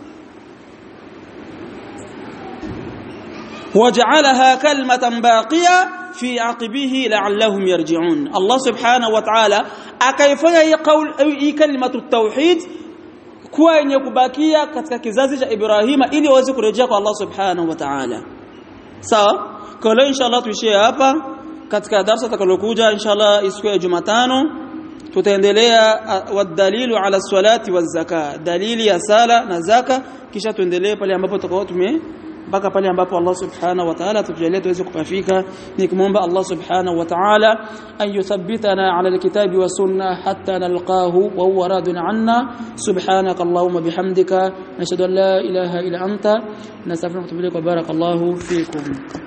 وجعلها كلمة باقية في عقبه لعلهم يرجعون. الله سبحانه وتعالى akaifanya hii kalimatu التوحيد kuwa yenye kubakia katika kizazi cha Ibrahima ili waweze kurejea kwa Allah subhanahu wa ta'ala. Sawa? Kwa leo inshallah tuishie hapa katika darasa tutakalokuja inshallah siku ya Jumatano tutaendelea wadalilu ala salati waz zakat, dalili ya sala na zaka, kisha tuendelee pale ambapo tutakao mpaka pale ambapo Allah subhanahu wa ta'ala tujalie tuweze kupafika. Nikimwomba Allah subhanahu wa ta'ala an yuthabbitana ala alkitabi wa sunna hatta nalqahu wa huwa radun anna. Subhanaka Allahumma bihamdika nashhadu an la ilaha illa anta nastaghfiruka wa natubu ilayk. Barakallahu fikum.